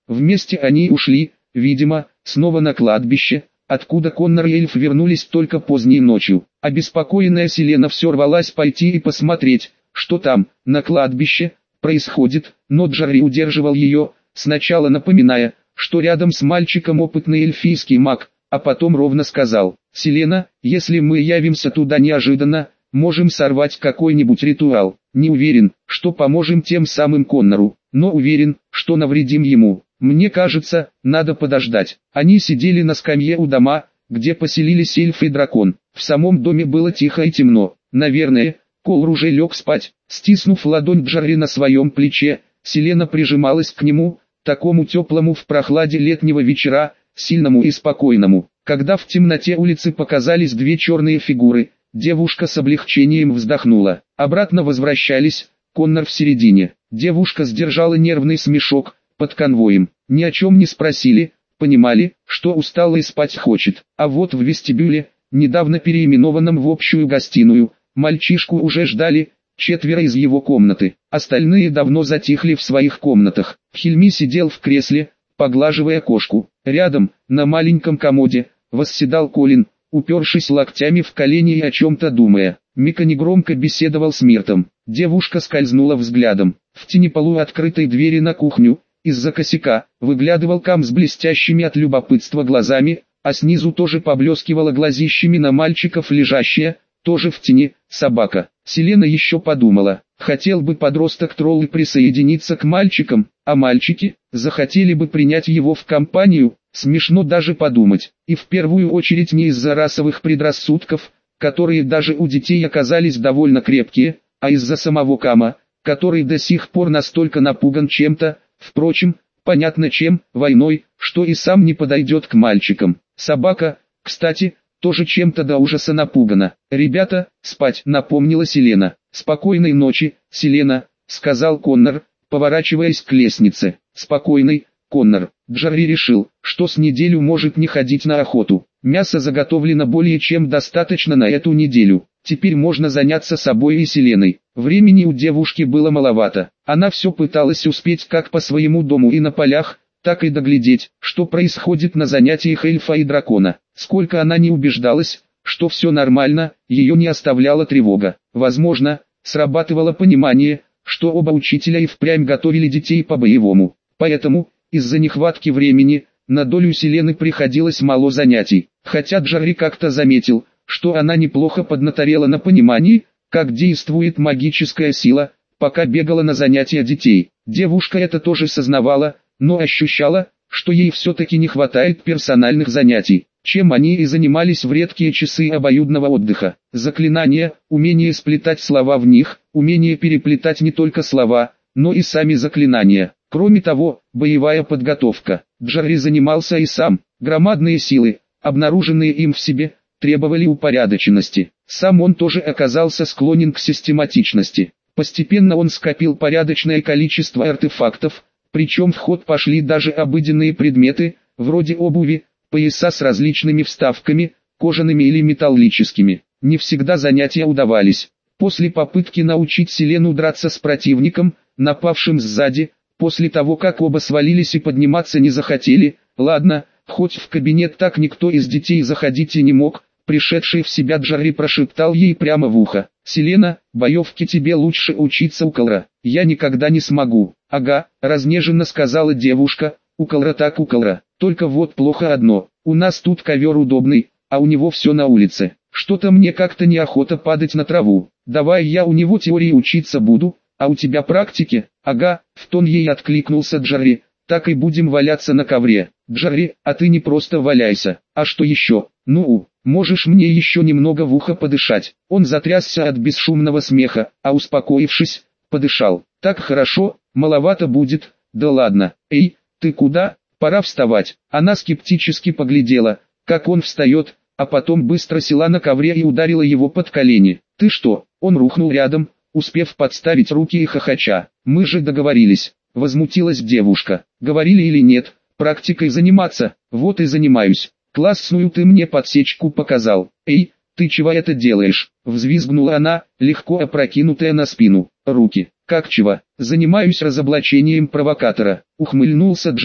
Вместе они ушли, видимо, снова на кладбище, откуда Коннор и эльф вернулись только поздней ночью. Обеспокоенная Селена все рвалась пойти и посмотреть, что там, на кладбище, происходит, но Джарри удерживал ее, сначала напоминая, что рядом с мальчиком опытный эльфийский маг, а потом ровно сказал: «Селена, если мы явимся туда неожиданно, можем сорвать какой-нибудь ритуал. Не уверен, что поможем тем самым Коннору, но уверен, что навредим ему. Мне кажется, надо подождать». Они сидели на скамье у дома, где поселились эльф и дракон. В самом доме было тихо и темно. Наверное, Колр уже лег спать. Стиснув ладонь Джарри на своем плече, Селена прижималась к нему, такому теплому в прохладе летнего вечера, сильному и спокойному. Когда в темноте улицы показались две черные фигуры, девушка с облегчением вздохнула. Обратно возвращались, Коннор в середине. Девушка сдержала нервный смешок. Под конвоем ни о чем не спросили, понимали, что устала и спать хочет. А вот в вестибюле, недавно переименованном в общую гостиную, мальчишку уже ждали 4 из его комнаты. Остальные давно затихли в своих комнатах. Хильми сидел в кресле, поглаживая кошку. Рядом, на маленьком комоде, восседал Колин, упершись локтями в колени и о чем-то думая. Мика негромко беседовал с Миртом. Девушка скользнула взглядом. В тени полуоткрытой двери на кухню, из-за косяка, выглядывал Кам с блестящими от любопытства глазами, а снизу тоже поблескивала глазищами на мальчиков лежащая, тоже в тени, собака. Селена еще подумала, хотел бы подросток-тролл присоединиться к мальчикам, а мальчики, захотели бы принять его в компанию, смешно даже подумать. И в первую очередь не из-за расовых предрассудков, которые даже у детей оказались довольно крепкие, а из-за самого Кама, который до сих пор настолько напуган чем-то, впрочем, понятно чем, войной, что и сам не подойдет к мальчикам. Собака, кстати, тоже чем-то до ужаса напугана. «Ребята, спать», — напомнила Селена. «Спокойной ночи, Селена», — сказал Коннор, поворачиваясь к лестнице. «Спокойной, Коннор». Джарри решил, что с неделю может не ходить на охоту. Мясо заготовлено более чем достаточно на эту неделю. Теперь можно заняться собой и Селеной. Времени у девушки было маловато. Она все пыталась успеть как по своему дому и на полях, так и доглядеть, что происходит на занятиях эльфа и дракона. Сколько она не убеждалась, что все нормально, ее не оставляла тревога. Возможно, срабатывало понимание, что оба учителя и впрямь готовили детей по-боевому. Поэтому, из-за нехватки времени, на долю Селены приходилось мало занятий. Хотя Джарри как-то заметил, что она неплохо поднаторела на понимании, как действует магическая сила, пока бегала на занятия детей. Девушка это тоже сознавала, но ощущала, что ей все-таки не хватает персональных занятий, чем они и занимались в редкие часы обоюдного отдыха. Заклинания, умение сплетать слова в них, умение переплетать не только слова, но и сами заклинания. Кроме того, боевая подготовка. Джарри занимался и сам. Громадные силы, обнаруженные им в себе, требовали упорядоченности. Сам он тоже оказался склонен к систематичности. Постепенно он скопил порядочное количество артефактов, причем в ход пошли даже обыденные предметы, вроде обуви, пояса с различными вставками, кожаными или металлическими. Не всегда занятия удавались. После попытки научить Селену драться с противником, напавшим сзади, после того как оба свалились и подниматься не захотели, ладно, хоть в кабинет так никто из детей заходить и не мог, пришедший в себя Джарри прошептал ей прямо в ухо: «Селена, боевке тебе лучше учиться у Колра, я никогда не смогу». «Ага», — разнеженно сказала девушка, «у Колра так у Колра, только вот плохо одно, у нас тут ковер удобный, а у него все на улице, что-то мне как-то неохота падать на траву, давай я у него теории учиться буду, а у тебя практики». «Ага», — в тон ей откликнулся Джарри, «так и будем валяться на ковре». «Джарри, а ты не просто валяйся, а что еще? Ну, можешь мне еще немного в ухо подышать». Он затрясся от бесшумного смеха, а успокоившись, подышал. «Так хорошо, маловато будет, да ладно. Эй, ты куда? Пора вставать». Она скептически поглядела, как он встает, а потом быстро села на ковре и ударила его под колени. «Ты что?» Он рухнул рядом, успев подставить руки и хохоча. «Мы же договорились», — возмутилась девушка. «Говорили или нет, практикой заниматься, вот и занимаюсь. Классную ты мне подсечку показал. Эй, ты чего это делаешь?» Взвизгнула она, легко опрокинутая на спину. «Руки, как чего? Занимаюсь разоблачением провокатора», — ухмыльнулся Джарри.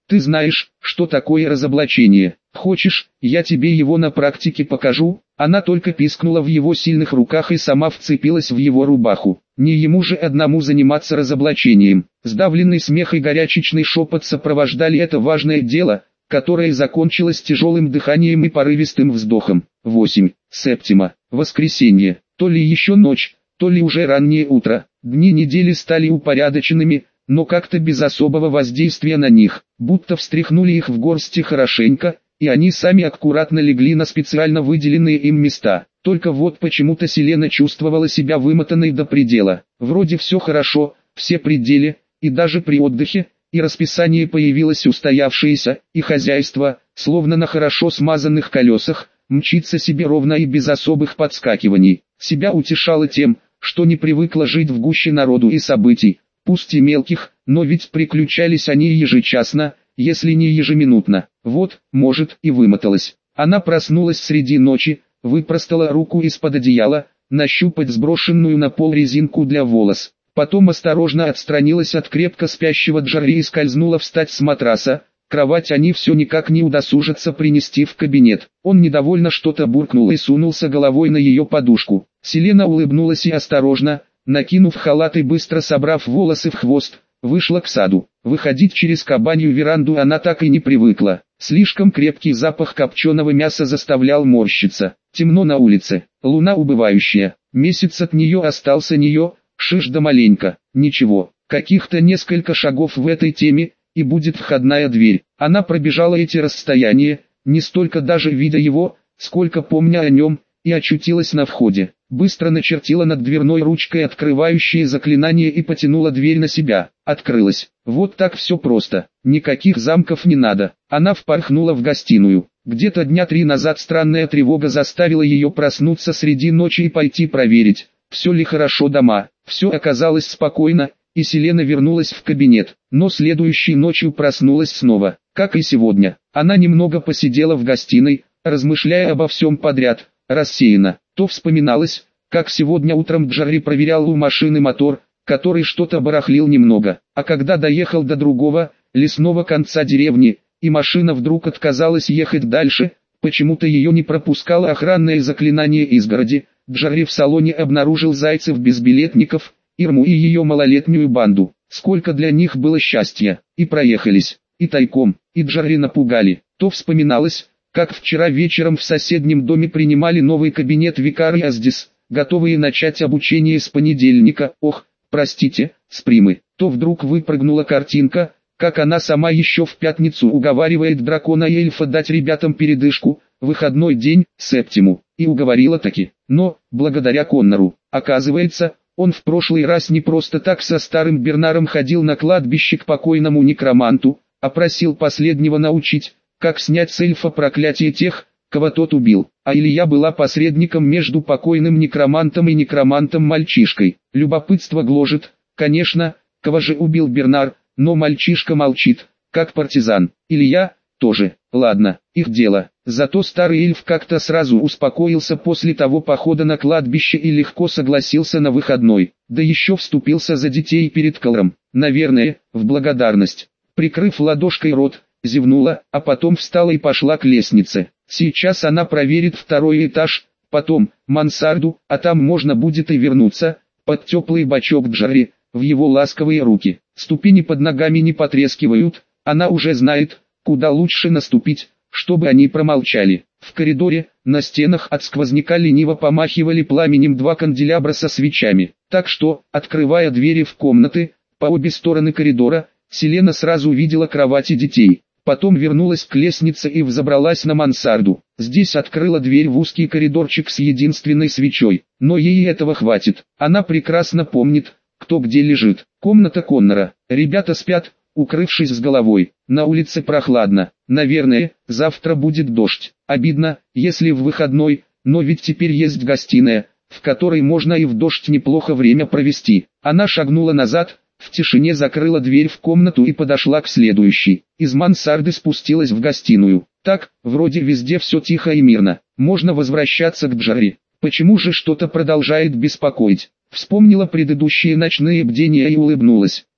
Ты знаешь, что такое разоблачение. Хочешь, я тебе его на практике покажу?» Она только пискнула в его сильных руках и сама вцепилась в его рубаху. Не ему же одному заниматься разоблачением. Сдавленный смех и горячечный шепот сопровождали это важное дело, которое закончилось тяжелым дыханием и порывистым вздохом. 8. Септима. Воскресенье. То ли еще ночь, то ли уже раннее утро. Дни недели стали упорядоченными, но как-то без особого воздействия на них, будто встряхнули их в горсти хорошенько, и они сами аккуратно легли на специально выделенные им места. Только вот почему-то Селена чувствовала себя вымотанной до предела. Вроде все хорошо, все пределы, и даже при отдыхе, и расписание появилось устоявшееся, и хозяйство, словно на хорошо смазанных колесах, мчится себе ровно и без особых подскакиваний. Себя утешала тем, что не привыкла жить в гуще народу и событий, пусть и мелких, но ведь приключались они ежечасно, если не ежеминутно. Вот, может, и вымоталась. Она проснулась среди ночи, выпростала руку из-под одеяла, нащупать сброшенную на пол резинку для волос. Потом осторожно отстранилась от крепко спящего Джарри и скользнула встать с матраса. Кровать они все никак не удосужатся принести в кабинет. Он недовольно что-то буркнул и сунулся головой на ее подушку. Селена улыбнулась и осторожно, накинув халат и быстро собрав волосы в хвост, вышла к саду. Выходить через кабанью веранду она так и не привыкла. Слишком крепкий запах копченого мяса заставлял морщиться. Темно на улице, луна убывающая, месяц от нее остался шиш да маленько. Ничего, каких-то несколько шагов в этой теме, и будет входная дверь. Она пробежала эти расстояния, не столько даже видя его, сколько помня о нем, и очутилась на входе. Быстро начертила над дверной ручкой открывающее заклинание и потянула дверь на себя. Открылась. Вот так все просто. Никаких замков не надо. Она впорхнула в гостиную. Где-то дня 3 назад странная тревога заставила ее проснуться среди ночи и пойти проверить, все ли хорошо дома. Все оказалось спокойно, и Селена вернулась в кабинет. Но следующей ночью проснулась снова, как и сегодня. Она немного посидела в гостиной, размышляя обо всем подряд, рассеянно. То вспоминалось, как сегодня утром Джарри проверял у машины мотор, который что-то барахлил немного, а когда доехал до другого, лесного конца деревни, и машина вдруг отказалась ехать дальше, почему-то ее не пропускало охранное заклинание изгороди, Джарри в салоне обнаружил зайцев-безбилетников, Ирму и ее малолетнюю банду. Сколько для них было счастья, и проехались, и тайком, и Джарри напугали. То вспоминалось, как вчера вечером в соседнем доме принимали новый кабинет викарий Аздис, готовые начать обучение с понедельника, простите, с примы. То вдруг выпрыгнула картинка, как она сама еще в пятницу уговаривает дракона и эльфа дать ребятам передышку, выходной день, септиму, и уговорила таки. Но, благодаря Коннору, оказывается, он в прошлый раз не просто так со старым Бернаром ходил на кладбище к покойному некроманту, а просил последнего научить, как снять с эльфа проклятие тех, кого тот убил. А Илья была посредником между покойным некромантом и некромантом-мальчишкой. Любопытство гложет, конечно, кого же убил Бернар, но мальчишка молчит, как партизан. Илья тоже. Ладно, их дело. Зато старый эльф как-то сразу успокоился после того похода на кладбище и легко согласился на выходной. Да еще вступился за детей перед Колором. Наверное, в благодарность. Прикрыв ладошкой рот, зевнула, а потом встала и пошла к лестнице. Сейчас она проверит второй этаж, потом мансарду, а там можно будет и вернуться, под теплый бочок Джарри, в его ласковые руки. Ступени под ногами не потрескивают, она уже знает, куда лучше наступить, чтобы они промолчали. В коридоре, на стенах от сквозняка лениво помахивали пламенем 2 канделябра со свечами. Так что, открывая двери в комнаты, по обе стороны коридора, Селена сразу увидела кровати детей. Потом вернулась к лестнице и взобралась на мансарду. Здесь открыла дверь в узкий коридорчик с единственной свечой. Но ей этого хватит. Она прекрасно помнит, кто где лежит. Комната Коннора. Ребята спят, укрывшись с головой. На улице прохладно. Наверное, завтра будет дождь. Обидно, если в выходной, но ведь теперь есть гостиная, в которой можно и в дождь неплохо время провести. Она шагнула назад, в тишине закрыла дверь в комнату и подошла к следующей. Из мансарды спустилась в гостиную. Так, вроде везде все тихо и мирно. Можно возвращаться к Джарри. Почему же что-то продолжает беспокоить? Вспомнила предыдущие ночные бдения и улыбнулась.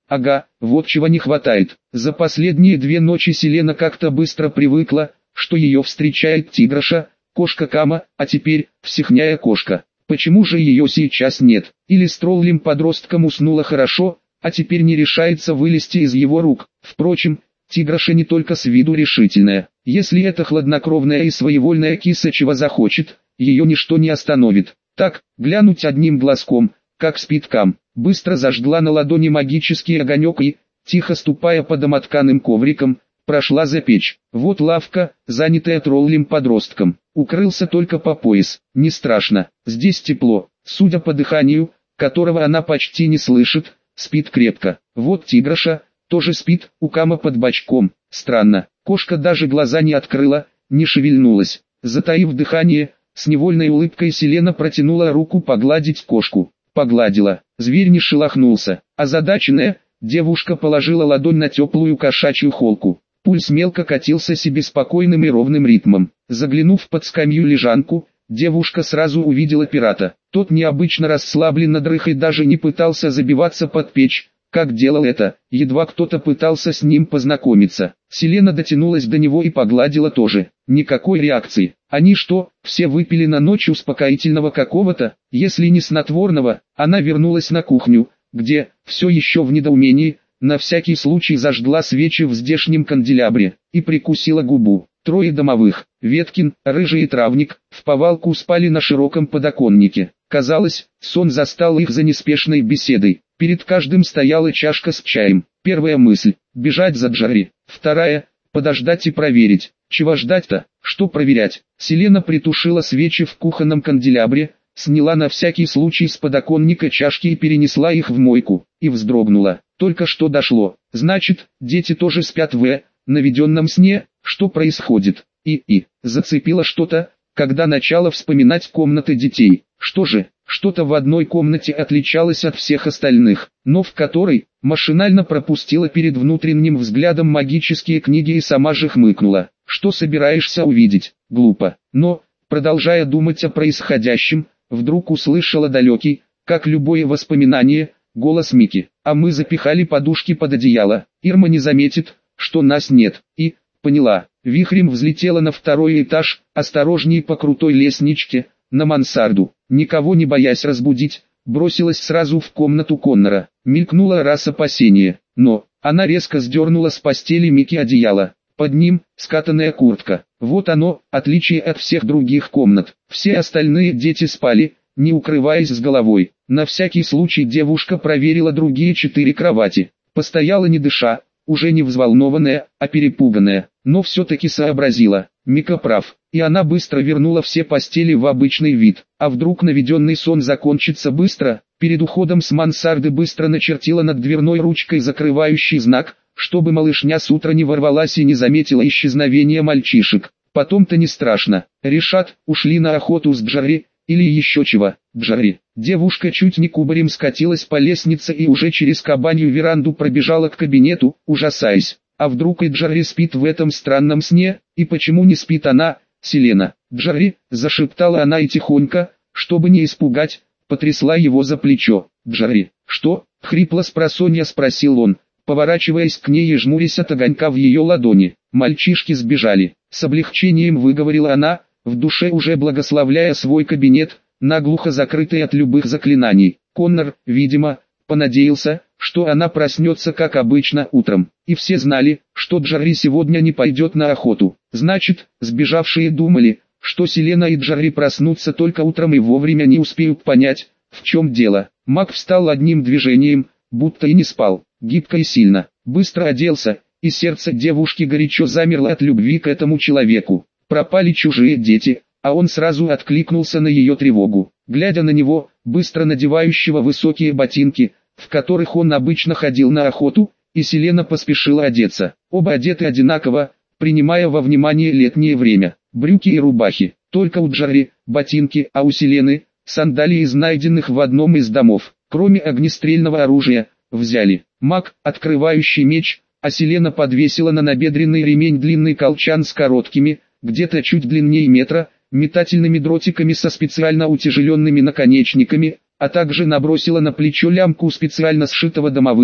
Ага, вот чего не хватает. За последние 2 ночи Селена как-то быстро привыкла, что ее встречает тиграша, кошка Кама, а теперь всехняя кошка. Почему же ее сейчас нет? Или с троллем подростком уснула хорошо, а теперь не решается вылезти из его рук. Впрочем, тиграша не только с виду решительная. Если эта хладнокровная и своевольная киса чего захочет, ее ничто не остановит. Так, глянуть одним глазком, как спит Кам. Быстро зажгла на ладони магический огонек и, тихо ступая по домотканым коврикам, прошла за печь. Вот лавка, занятая троллем подростком. Укрылся только по пояс. Не страшно, здесь тепло. Судя по дыханию, которого она почти не слышит, спит крепко. Вот тиграша, тоже спит, у Кама под бочком. Странно, кошка даже глаза не открыла, не шевельнулась. Затаив дыхание, с невольной улыбкой Селена протянула руку погладить кошку. Погладила, зверь не шелохнулся. Озадаченная, девушка положила ладонь на теплую кошачью холку. Пульс мелко катился себе спокойным и ровным ритмом. Заглянув под скамью-лежанку, девушка сразу увидела пирата. Тот необычно расслабленно дрых и даже не пытался забиваться под печь, как делал это, едва кто-то пытался с ним познакомиться. Селена дотянулась до него и погладила тоже. Никакой реакции. Они что, все выпили на ночь успокоительного какого-то? Если не снотворного, она вернулась на кухню, где, все еще в недоумении, на всякий случай зажгла свечи в здешнем канделябре, и прикусила губу. Трое домовых, Веткин, Рыжий и Травник, вповалку спали на широком подоконнике. Казалось, сон застал их за неспешной беседой. Перед каждым стояла чашка с чаем. Первая мысль – бежать за Джарри. Вторая – подождать и проверить. Чего ждать-то? Что проверять? Селена притушила свечи в кухонном канделябре, сняла на всякий случай с подоконника чашки и перенесла их в мойку, и вздрогнула. Только что дошло. Значит, дети тоже спят в наведенном сне. Что происходит? И зацепила что-то, когда начала вспоминать комнаты детей. Что же? Что-то в одной комнате отличалось от всех остальных, но в которой, машинально пропустила перед внутренним взглядом магические книги и сама же хмыкнула. Что собираешься увидеть? Глупо. Но, продолжая думать о происходящем, вдруг услышала далекий, как любое воспоминание, голос Мики. А мы запихали подушки под одеяло. Ирма не заметит, что нас нет. И, поняла, вихрем взлетела на 2-й этаж, осторожней по крутой лестничке, на мансарду. Никого не боясь разбудить, бросилась сразу в комнату Коннора. Мелькнула раз опасение, но она резко сдернула с постели Мики одеяло. Под ним скатанная куртка. Вот оно, отличие от всех других комнат. Все остальные дети спали, не укрываясь с головой. На всякий случай девушка проверила другие 4 кровати. Постояла не дыша, уже не взволнованная, а перепуганная, но все-таки сообразила. Мика прав, и она быстро вернула все постели в обычный вид. А вдруг наведенный сон закончится быстро? Перед уходом с мансарды быстро начертила над дверной ручкой закрывающий знак, чтобы малышня с утра не ворвалась и не заметила исчезновения мальчишек. Потом-то не страшно. Решат, ушли на охоту с Джарри, или еще чего. Джарри. Девушка чуть не кубарем скатилась по лестнице и уже через кабанью веранду пробежала к кабинету, ужасаясь. А вдруг и Джарри спит в этом странном сне, и почему не спит она, Селена? Джарри, зашептала она и тихонько, чтобы не испугать, потрясла его за плечо. Джарри, что? Хрипло спросонья спросил он, поворачиваясь к ней и жмурясь от огонька в ее ладони. Мальчишки сбежали. С облегчением выговорила она, в душе уже благословляя свой кабинет, наглухо закрытый от любых заклинаний. Коннор, видимо, понадеялся, что она проснется как обычно утром. И все знали, что Джарри сегодня не пойдет на охоту. Значит, сбежавшие думали, что Селена и Джарри проснутся только утром и вовремя не успеют понять, в чем дело. Маг встал одним движением, будто и не спал, гибко и сильно, быстро оделся, и сердце девушки горячо замерло от любви к этому человеку. Пропали чужие дети, а он сразу откликнулся на ее тревогу. Глядя на него, быстро надевающего высокие ботинки, в которых он обычно ходил на охоту, и Селена поспешила одеться. Оба одеты одинаково, принимая во внимание летнее время. Брюки и рубахи. Только у Джарри ботинки, а у Селены сандалии из найденных в одном из домов. Кроме огнестрельного оружия, взяли маг, открывающий меч, а Селена подвесила на набедренный ремень длинный колчан с короткими, где-то чуть длиннее метра, метательными дротиками со специально утяжеленными наконечниками, а также набросила на плечо лямку специально сшитого домовыми,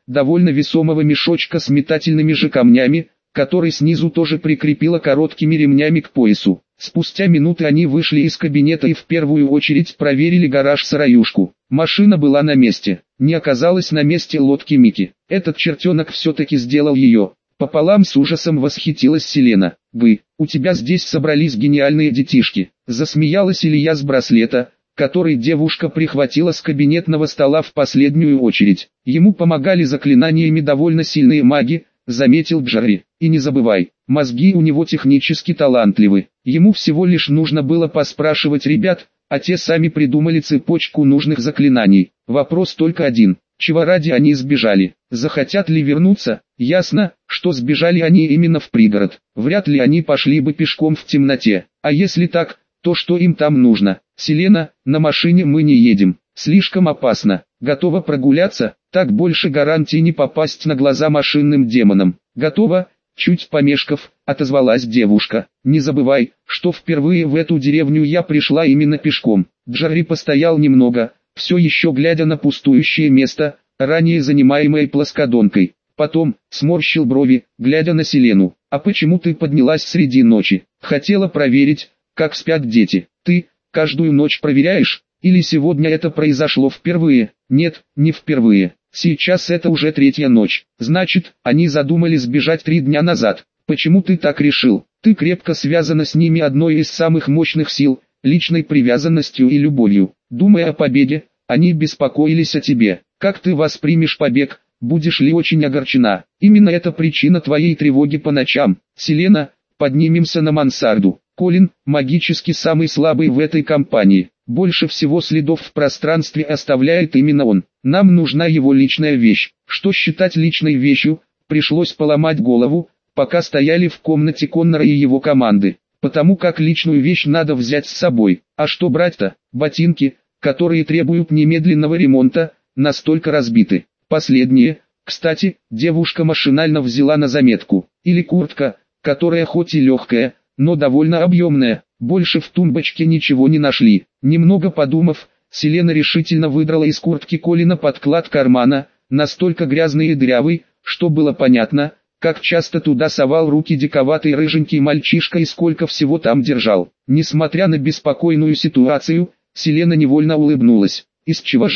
довольно весомого мешочка с метательными же камнями, который снизу тоже прикрепила короткими ремнями к поясу. Спустя минуты они вышли из кабинета и в первую очередь проверили гараж-сараюшку. Машина была на месте. Не оказалось на месте лодки Мики. Этот чертенок все-таки сделал ее. Пополам с ужасом восхитилась Селена. У тебя здесь собрались гениальные детишки». Засмеялась Илья с браслета, который девушка прихватила с кабинетного стола в последнюю очередь. Ему помогали заклинаниями довольно сильные маги, заметил Джарри. И не забывай, мозги у него технически талантливы. Ему всего лишь нужно было поспрашивать ребят, а те сами придумали цепочку нужных заклинаний. Вопрос только один: чего ради они сбежали? Захотят ли вернуться? Ясно, что сбежали они именно в пригород. Вряд ли они пошли бы пешком в темноте. А если так, то что им там нужно? Селена, на машине мы не едем. Слишком опасно. Готова прогуляться? Так больше гарантий не попасть на глаза машинным демонам. Готова? Чуть помешков, отозвалась девушка. Не забывай, что впервые в эту деревню я пришла именно пешком. Джарри постоял немного, все еще глядя на пустующее место, ранее занимаемое плоскодонкой. Потом сморщил брови, глядя на Селену. А почему ты поднялась среди ночи? Хотела проверить, как спят дети. Ты каждую ночь проверяешь? Или сегодня это произошло впервые? Нет, не впервые. Сейчас это уже третья ночь. Значит, они задумали сбежать 3 дня назад. Почему ты так решил? Ты крепко связана с ними одной из самых мощных сил, личной привязанностью и любовью. Думая о побеге, они беспокоились о тебе. Как ты воспримешь побег? Будешь ли очень огорчена? Именно это причина твоей тревоги по ночам. Селена, поднимемся на мансарду. Колин, магически самый слабый в этой компании. Больше всего следов в пространстве оставляет именно он. Нам нужна его личная вещь. Что считать личной вещью? Пришлось поломать голову, пока стояли в комнате Коннора и его команды. Потому как личную вещь надо взять с собой. А что брать-то? Ботинки, которые требуют немедленного ремонта, настолько разбиты. Последнее, кстати, девушка машинально взяла на заметку. Или куртка, которая хоть и легкая, но довольно объемная. Больше в тумбочке ничего не нашли. Немного подумав, Селена решительно выдрала из куртки Колина подклад кармана, настолько грязный и дырявый, что было понятно, как часто туда совал руки диковатый рыженький мальчишка и сколько всего там держал. Несмотря на беспокойную ситуацию, Селена невольно улыбнулась. Из чего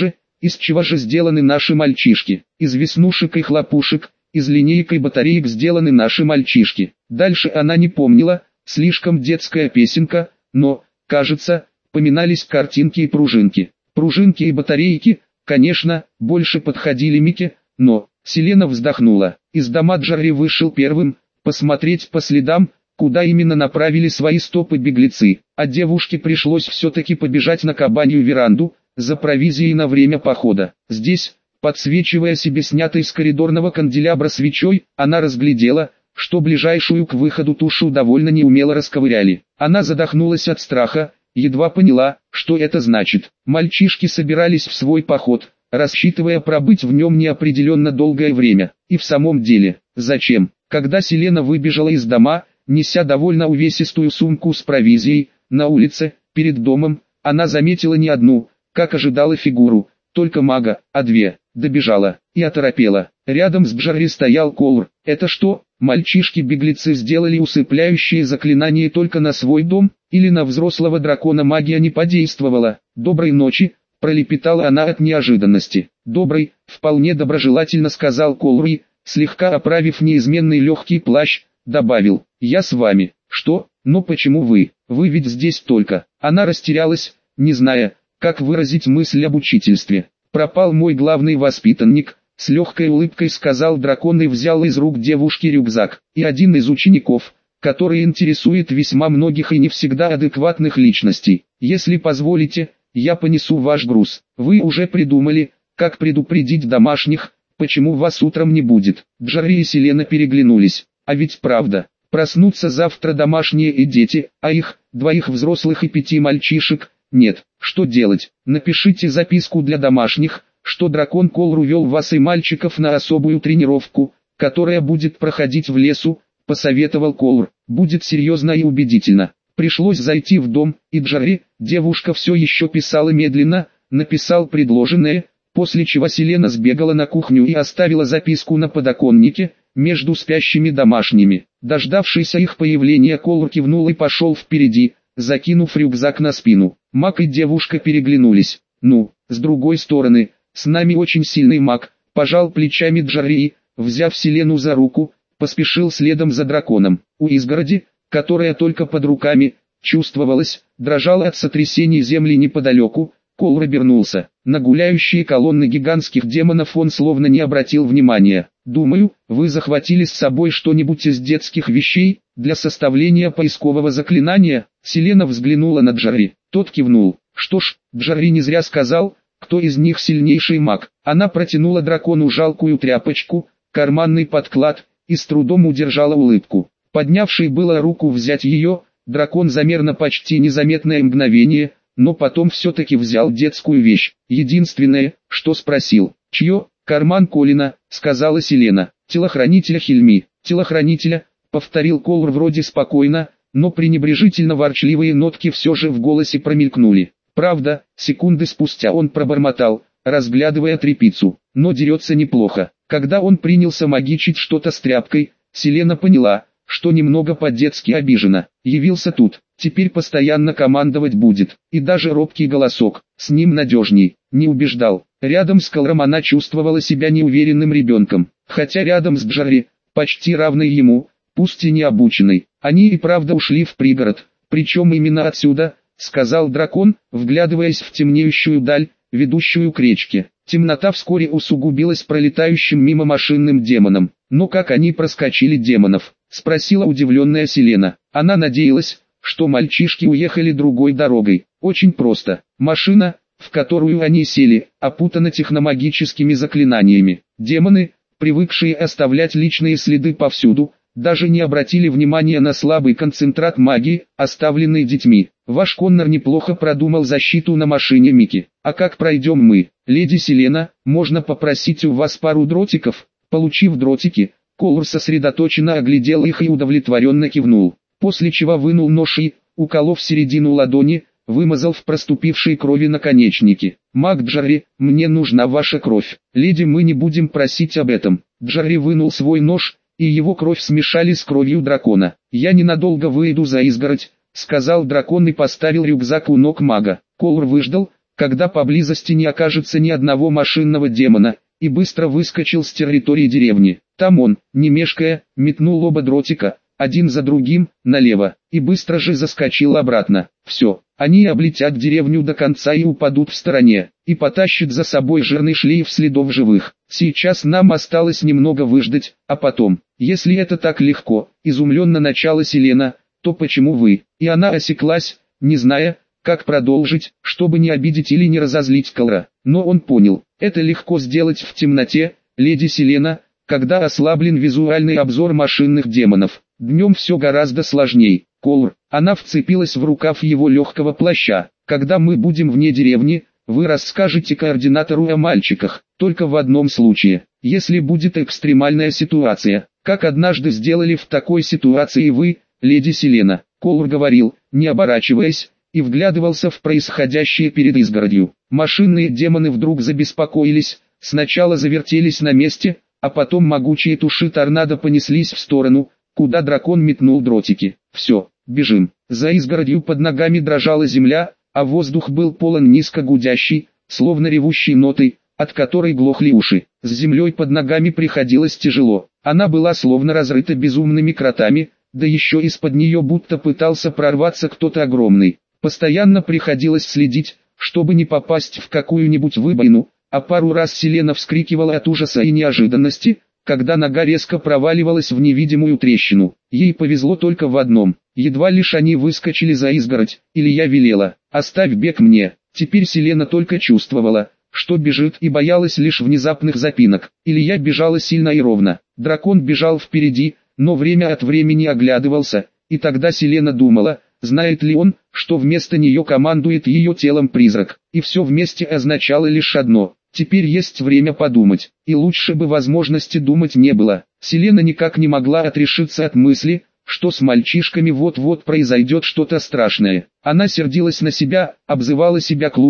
же сделаны наши мальчишки? Из веснушек и хлопушек, из линеек и батареек сделаны наши мальчишки. Дальше она не помнила, слишком детская песенка, но, кажется, поминались картинки и пружинки. Пружинки и батарейки, конечно, больше подходили Мике, но... Селена вздохнула. Из дома Джарри вышел первым, посмотреть по следам, куда именно направили свои стопы беглецы, а девушке пришлось все-таки побежать на кабанью веранду, за провизией на время похода. Здесь, подсвечивая себе снятой с коридорного канделябра свечой, она разглядела, что ближайшую к выходу тушу довольно неумело расковыряли. Она задохнулась от страха, едва поняла, что это значит. Мальчишки собирались в свой поход, рассчитывая пробыть в нем неопределенно долгое время. И в самом деле, зачем? Когда Селена выбежала из дома, неся довольно увесистую сумку с провизией, на улице, перед домом, она заметила не одну, как ожидала фигуру, только мага, а 2. Добежала и оторопела. Рядом с Джарри стоял Колр. Это что, мальчишки-беглецы сделали усыпляющее заклинание только на свой дом, или на взрослого дракона магия не подействовала? Доброй ночи, пролепетала она от неожиданности. «Добрый», — вполне доброжелательно сказал Колри, слегка оправив неизменный легкий плащ, добавил: «Я с вами». «Что? Но почему вы? Вы ведь здесь только». Она растерялась, не зная, как выразить мысль об учительстве. «Пропал мой главный воспитанник», — с легкой улыбкой сказал дракон и взял из рук девушки рюкзак. «И один из учеников, который интересует весьма многих и не всегда адекватных личностей. Если позволите, я понесу ваш груз. Вы уже придумали, как предупредить домашних, почему вас утром не будет?» Джарри и Селена переглянулись. А ведь правда, проснутся завтра домашние и дети, а их, 2 взрослых и 5 мальчишек, нет. Что делать? Напишите записку для домашних, что дракон Колр увел вас и мальчиков на особую тренировку, которая будет проходить в лесу, посоветовал Колр. Будет серьезно и убедительно. Пришлось зайти в дом, и Джарри, девушка все еще писала медленно, написал предложенное, После чего Селена сбегала на кухню и оставила записку на подоконнике, между спящими домашними. Дождавшийся их появления, Колор кивнул и пошел впереди, закинув рюкзак на спину. Мак и девушка переглянулись. «Ну, с другой стороны, с нами очень сильный маг», — пожал плечами Джарри и, взяв Селену за руку, поспешил следом за драконом. У изгороди, которая только под руками, чувствовалась, дрожала от сотрясений земли неподалеку. Колор обернулся. На гуляющие колонны гигантских демонов он словно не обратил внимания. «Думаю, вы захватили с собой что-нибудь из детских вещей, для составления поискового заклинания?» Селена взглянула на Джарри. Тот кивнул. «Что ж, Джарри не зря сказал, кто из них сильнейший маг». Она протянула дракону жалкую тряпочку, карманный подклад, и с трудом удержала улыбку. Поднявший было руку взять ее, дракон замер на почти незаметное мгновение, но потом все-таки взял детскую вещь. Единственное, что спросил: «Чье?» «Карман Колина», — сказала Селена. «Телохранителя Хильми». «Телохранителя», — повторил Колор вроде спокойно, но пренебрежительно-ворчливые нотки все же в голосе промелькнули. Правда, секунды спустя он пробормотал, разглядывая тряпицу, но дерется неплохо. Когда он принялся магичить что-то с тряпкой, Селена поняла, что немного по-детски обижена. Явился тут, теперь постоянно командовать будет, и даже робкий голосок, с ним надежней, не убеждал. Рядом с Колором она чувствовала себя неуверенным ребенком, хотя рядом с Джарри, почти равной ему, пусть и не обученной, они и правда ушли в пригород, причем именно отсюда, сказал дракон, вглядываясь в темнеющую даль, ведущую к речке. Темнота вскоре усугубилась пролетающим мимо машинным демоном. «Но как они проскочили демонов?» — спросила удивленная Селена. Она надеялась, что мальчишки уехали другой дорогой. Очень просто. Машина, в которую они сели, опутана техномагическими заклинаниями. Демоны, привыкшие оставлять личные следы повсюду, даже не обратили внимания на слабый концентрат магии, оставленный детьми. Ваш Коннор неплохо продумал защиту на машине Мики. А как пройдем мы? Леди Селена, можно попросить у вас пару дротиков? Получив дротики, Колор сосредоточенно оглядел их и удовлетворенно кивнул. После чего вынул нож и, уколов середину ладони, вымазал в проступившей крови наконечники. «Маг Джарри, мне нужна ваша кровь. Леди, мы не будем просить об этом». Джарри вынул свой нож, и его кровь смешали с кровью дракона. «Я ненадолго выйду за изгородь», — сказал дракон и поставил рюкзак у ног мага. Колор выждал, когда поблизости не окажется ни одного машинного демона, и быстро выскочил с территории деревни. Там он, не мешкая, метнул оба дротика, один за другим, налево, и быстро же заскочил обратно. Все, они облетят деревню до конца и упадут в стороне, и потащат за собой жирный шлейф следов живых. Сейчас нам осталось немного выждать, а потом, если это так легко, изумленно начала Селена, то почему вы? И она осеклась, не зная, как продолжить, чтобы не обидеть или не разозлить Колора. Но он понял, это легко сделать в темноте, леди Селена, когда ослаблен визуальный обзор машинных демонов. Днем все гораздо сложней. Колор, она вцепилась в рукав его легкого плаща. Когда мы будем вне деревни, вы расскажете координатору о мальчиках, только в одном случае, если будет экстремальная ситуация, как однажды сделали в такой ситуации вы, леди Селена. Колор говорил, не оборачиваясь, и вглядывался в происходящее перед изгородью. Машинные демоны вдруг забеспокоились, сначала завертелись на месте, а потом могучие туши торнадо понеслись в сторону, куда дракон метнул дротики. «Все, бежим». За изгородью под ногами дрожала земля, а воздух был полон низко гудящей, словно ревущей нотой, от которой глохли уши. С землей под ногами приходилось тяжело. Она была словно разрыта безумными кротами, да еще из-под нее будто пытался прорваться кто-то огромный. Постоянно приходилось следить, чтобы не попасть в какую-нибудь выбоину, а пару раз Селена вскрикивала от ужаса и неожиданности, когда нога резко проваливалась в невидимую трещину. Ей повезло только в одном, едва лишь они выскочили за изгородь, Илья велела: «Оставь бег мне». Теперь Селена только чувствовала, что бежит, и боялась лишь внезапных запинок. Илья бежала сильно и ровно, дракон бежал впереди, но время от времени оглядывался, и тогда Селена думала, знает ли он, что вместо нее командует ее телом призрак, и все вместе означало лишь одно: теперь есть время подумать, и лучше бы возможности думать не было. Селена никак не могла отрешиться от мысли, что с мальчишками вот-вот произойдет что-то страшное. Она сердилась на себя, обзывала себя клушей,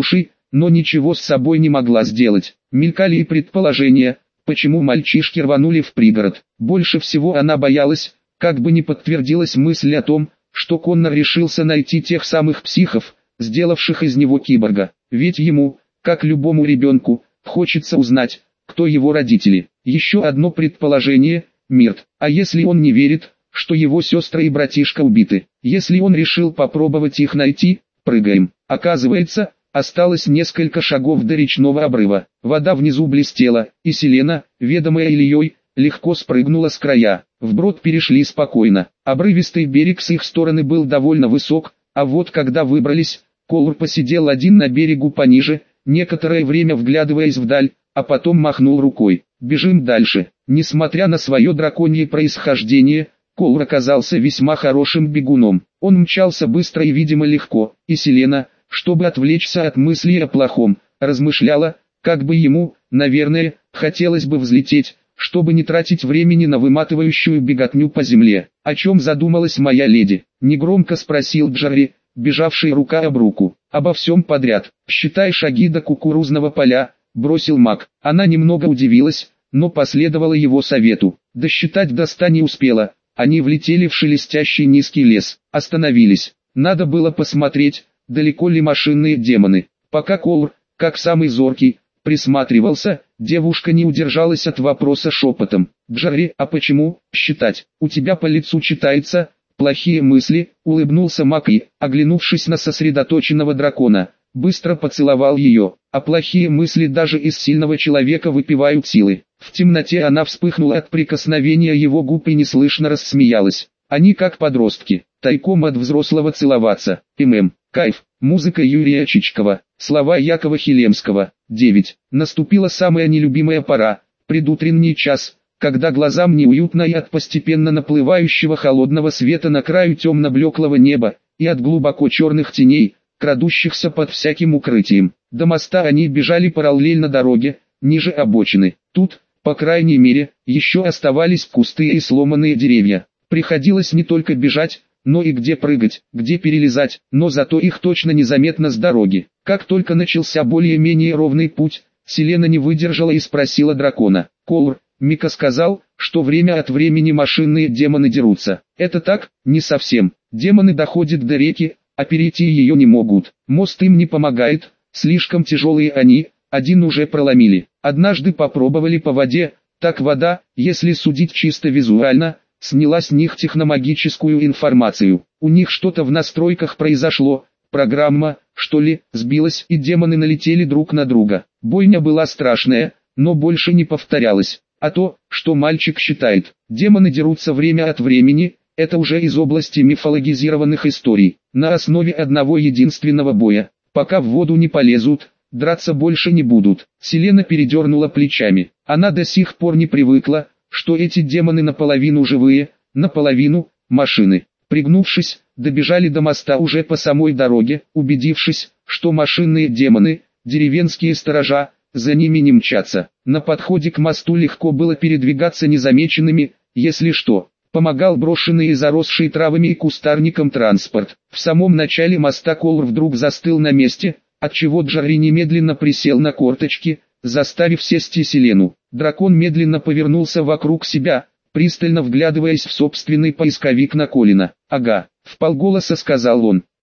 но ничего с собой не могла сделать. Мелькали и предположения, почему мальчишки рванули в пригород. Больше всего она боялась, как бы не подтвердилась мысль о том, что Коннор решился найти тех самых психов, сделавших из него киборга. Ведь ему, как любому ребенку, хочется узнать, кто его родители. Еще одно предположение – Мирт. А если он не верит, что его сестры и братишка убиты? Если он решил попробовать их найти, прыгаем. Оказывается, осталось несколько шагов до речного обрыва. Вода внизу блестела, и Селена, ведомая Ильей, легко спрыгнула с края. Вброд перешли спокойно. Обрывистый берег с их стороны был довольно высок, а вот когда выбрались, Колор посидел один на берегу пониже, некоторое время вглядываясь вдаль, а потом махнул рукой. «Бежим дальше». Несмотря на свое драконье происхождение, Колор оказался весьма хорошим бегуном. Он мчался быстро и видимо легко, и Селена, чтобы отвлечься от мыслей о плохом, размышляла, как бы ему, наверное, хотелось бы взлететь, чтобы не тратить времени на выматывающую беготню по земле. «О чем задумалась моя леди?» — негромко спросил Джарри, бежавший рука об руку. «Обо всем подряд. Считай шаги до кукурузного поля», — бросил маг. Она немного удивилась, но последовала его совету. Досчитать до 100 не успела. Они влетели в шелестящий низкий лес. Остановились. Надо было посмотреть, далеко ли машинные демоны. Пока Колор, как самый зоркий, присматривался, девушка не удержалась от вопроса шепотом. «Джарри, а почему считать? У тебя по лицу читается плохие мысли», — улыбнулся маг и, оглянувшись на сосредоточенного дракона, быстро поцеловал ее. «А плохие мысли даже из сильного человека выпивают силы». В темноте она вспыхнула от прикосновения его губ и неслышно рассмеялась. Они как подростки, тайком от взрослого целоваться. Кайф. Музыка Юрия Чичкова. Слова Якова Хилемского. 9. Наступила самая нелюбимая пора, предутренний час, когда глазам неуютно и от постепенно наплывающего холодного света на краю темно-блеклого неба, и от глубоко черных теней, крадущихся под всяким укрытием. До моста они бежали параллельно дороге, ниже обочины. Тут, по крайней мере, еще оставались пустые и сломанные деревья. Приходилось не только бежать, но и где прыгать, где перелезать, но зато их точно незаметно с дороги. Как только начался более-менее ровный путь, Селена не выдержала и спросила дракона. «Колор, Мика сказал, что время от времени машинные демоны дерутся. Это так?» «Не совсем. Демоны доходят до реки, а перейти ее не могут. Мост им не помогает, слишком тяжелые они, один уже проломили. Однажды попробовали по воде, так вода, если судить чисто визуально, сняла с них техномагическую информацию. У них что-то в настройках произошло, программа, что ли, сбилась и демоны налетели друг на друга. Бойня была страшная, но больше не повторялась. А то, что мальчик считает, демоны дерутся время от времени, это уже из области мифологизированных историй. На основе одного единственного боя. Пока в воду не полезут, драться больше не будут. Селена передернула плечами. Она до сих пор не привыкла, что эти демоны наполовину живые, наполовину машины. Пригнувшись, добежали до моста уже по самой дороге, убедившись, что машинные демоны, деревенские сторожа, за ними не мчатся. На подходе к мосту легко было передвигаться незамеченными, если что. Помогал брошенный и заросший травами и кустарником транспорт. В самом начале моста Колор вдруг застыл на месте, отчего Джарри немедленно присел на корточки, заставив сесть и Селену. Дракон медленно повернулся вокруг себя, пристально вглядываясь в собственный поисковик на Колина. «Ага», — вполголоса сказал он.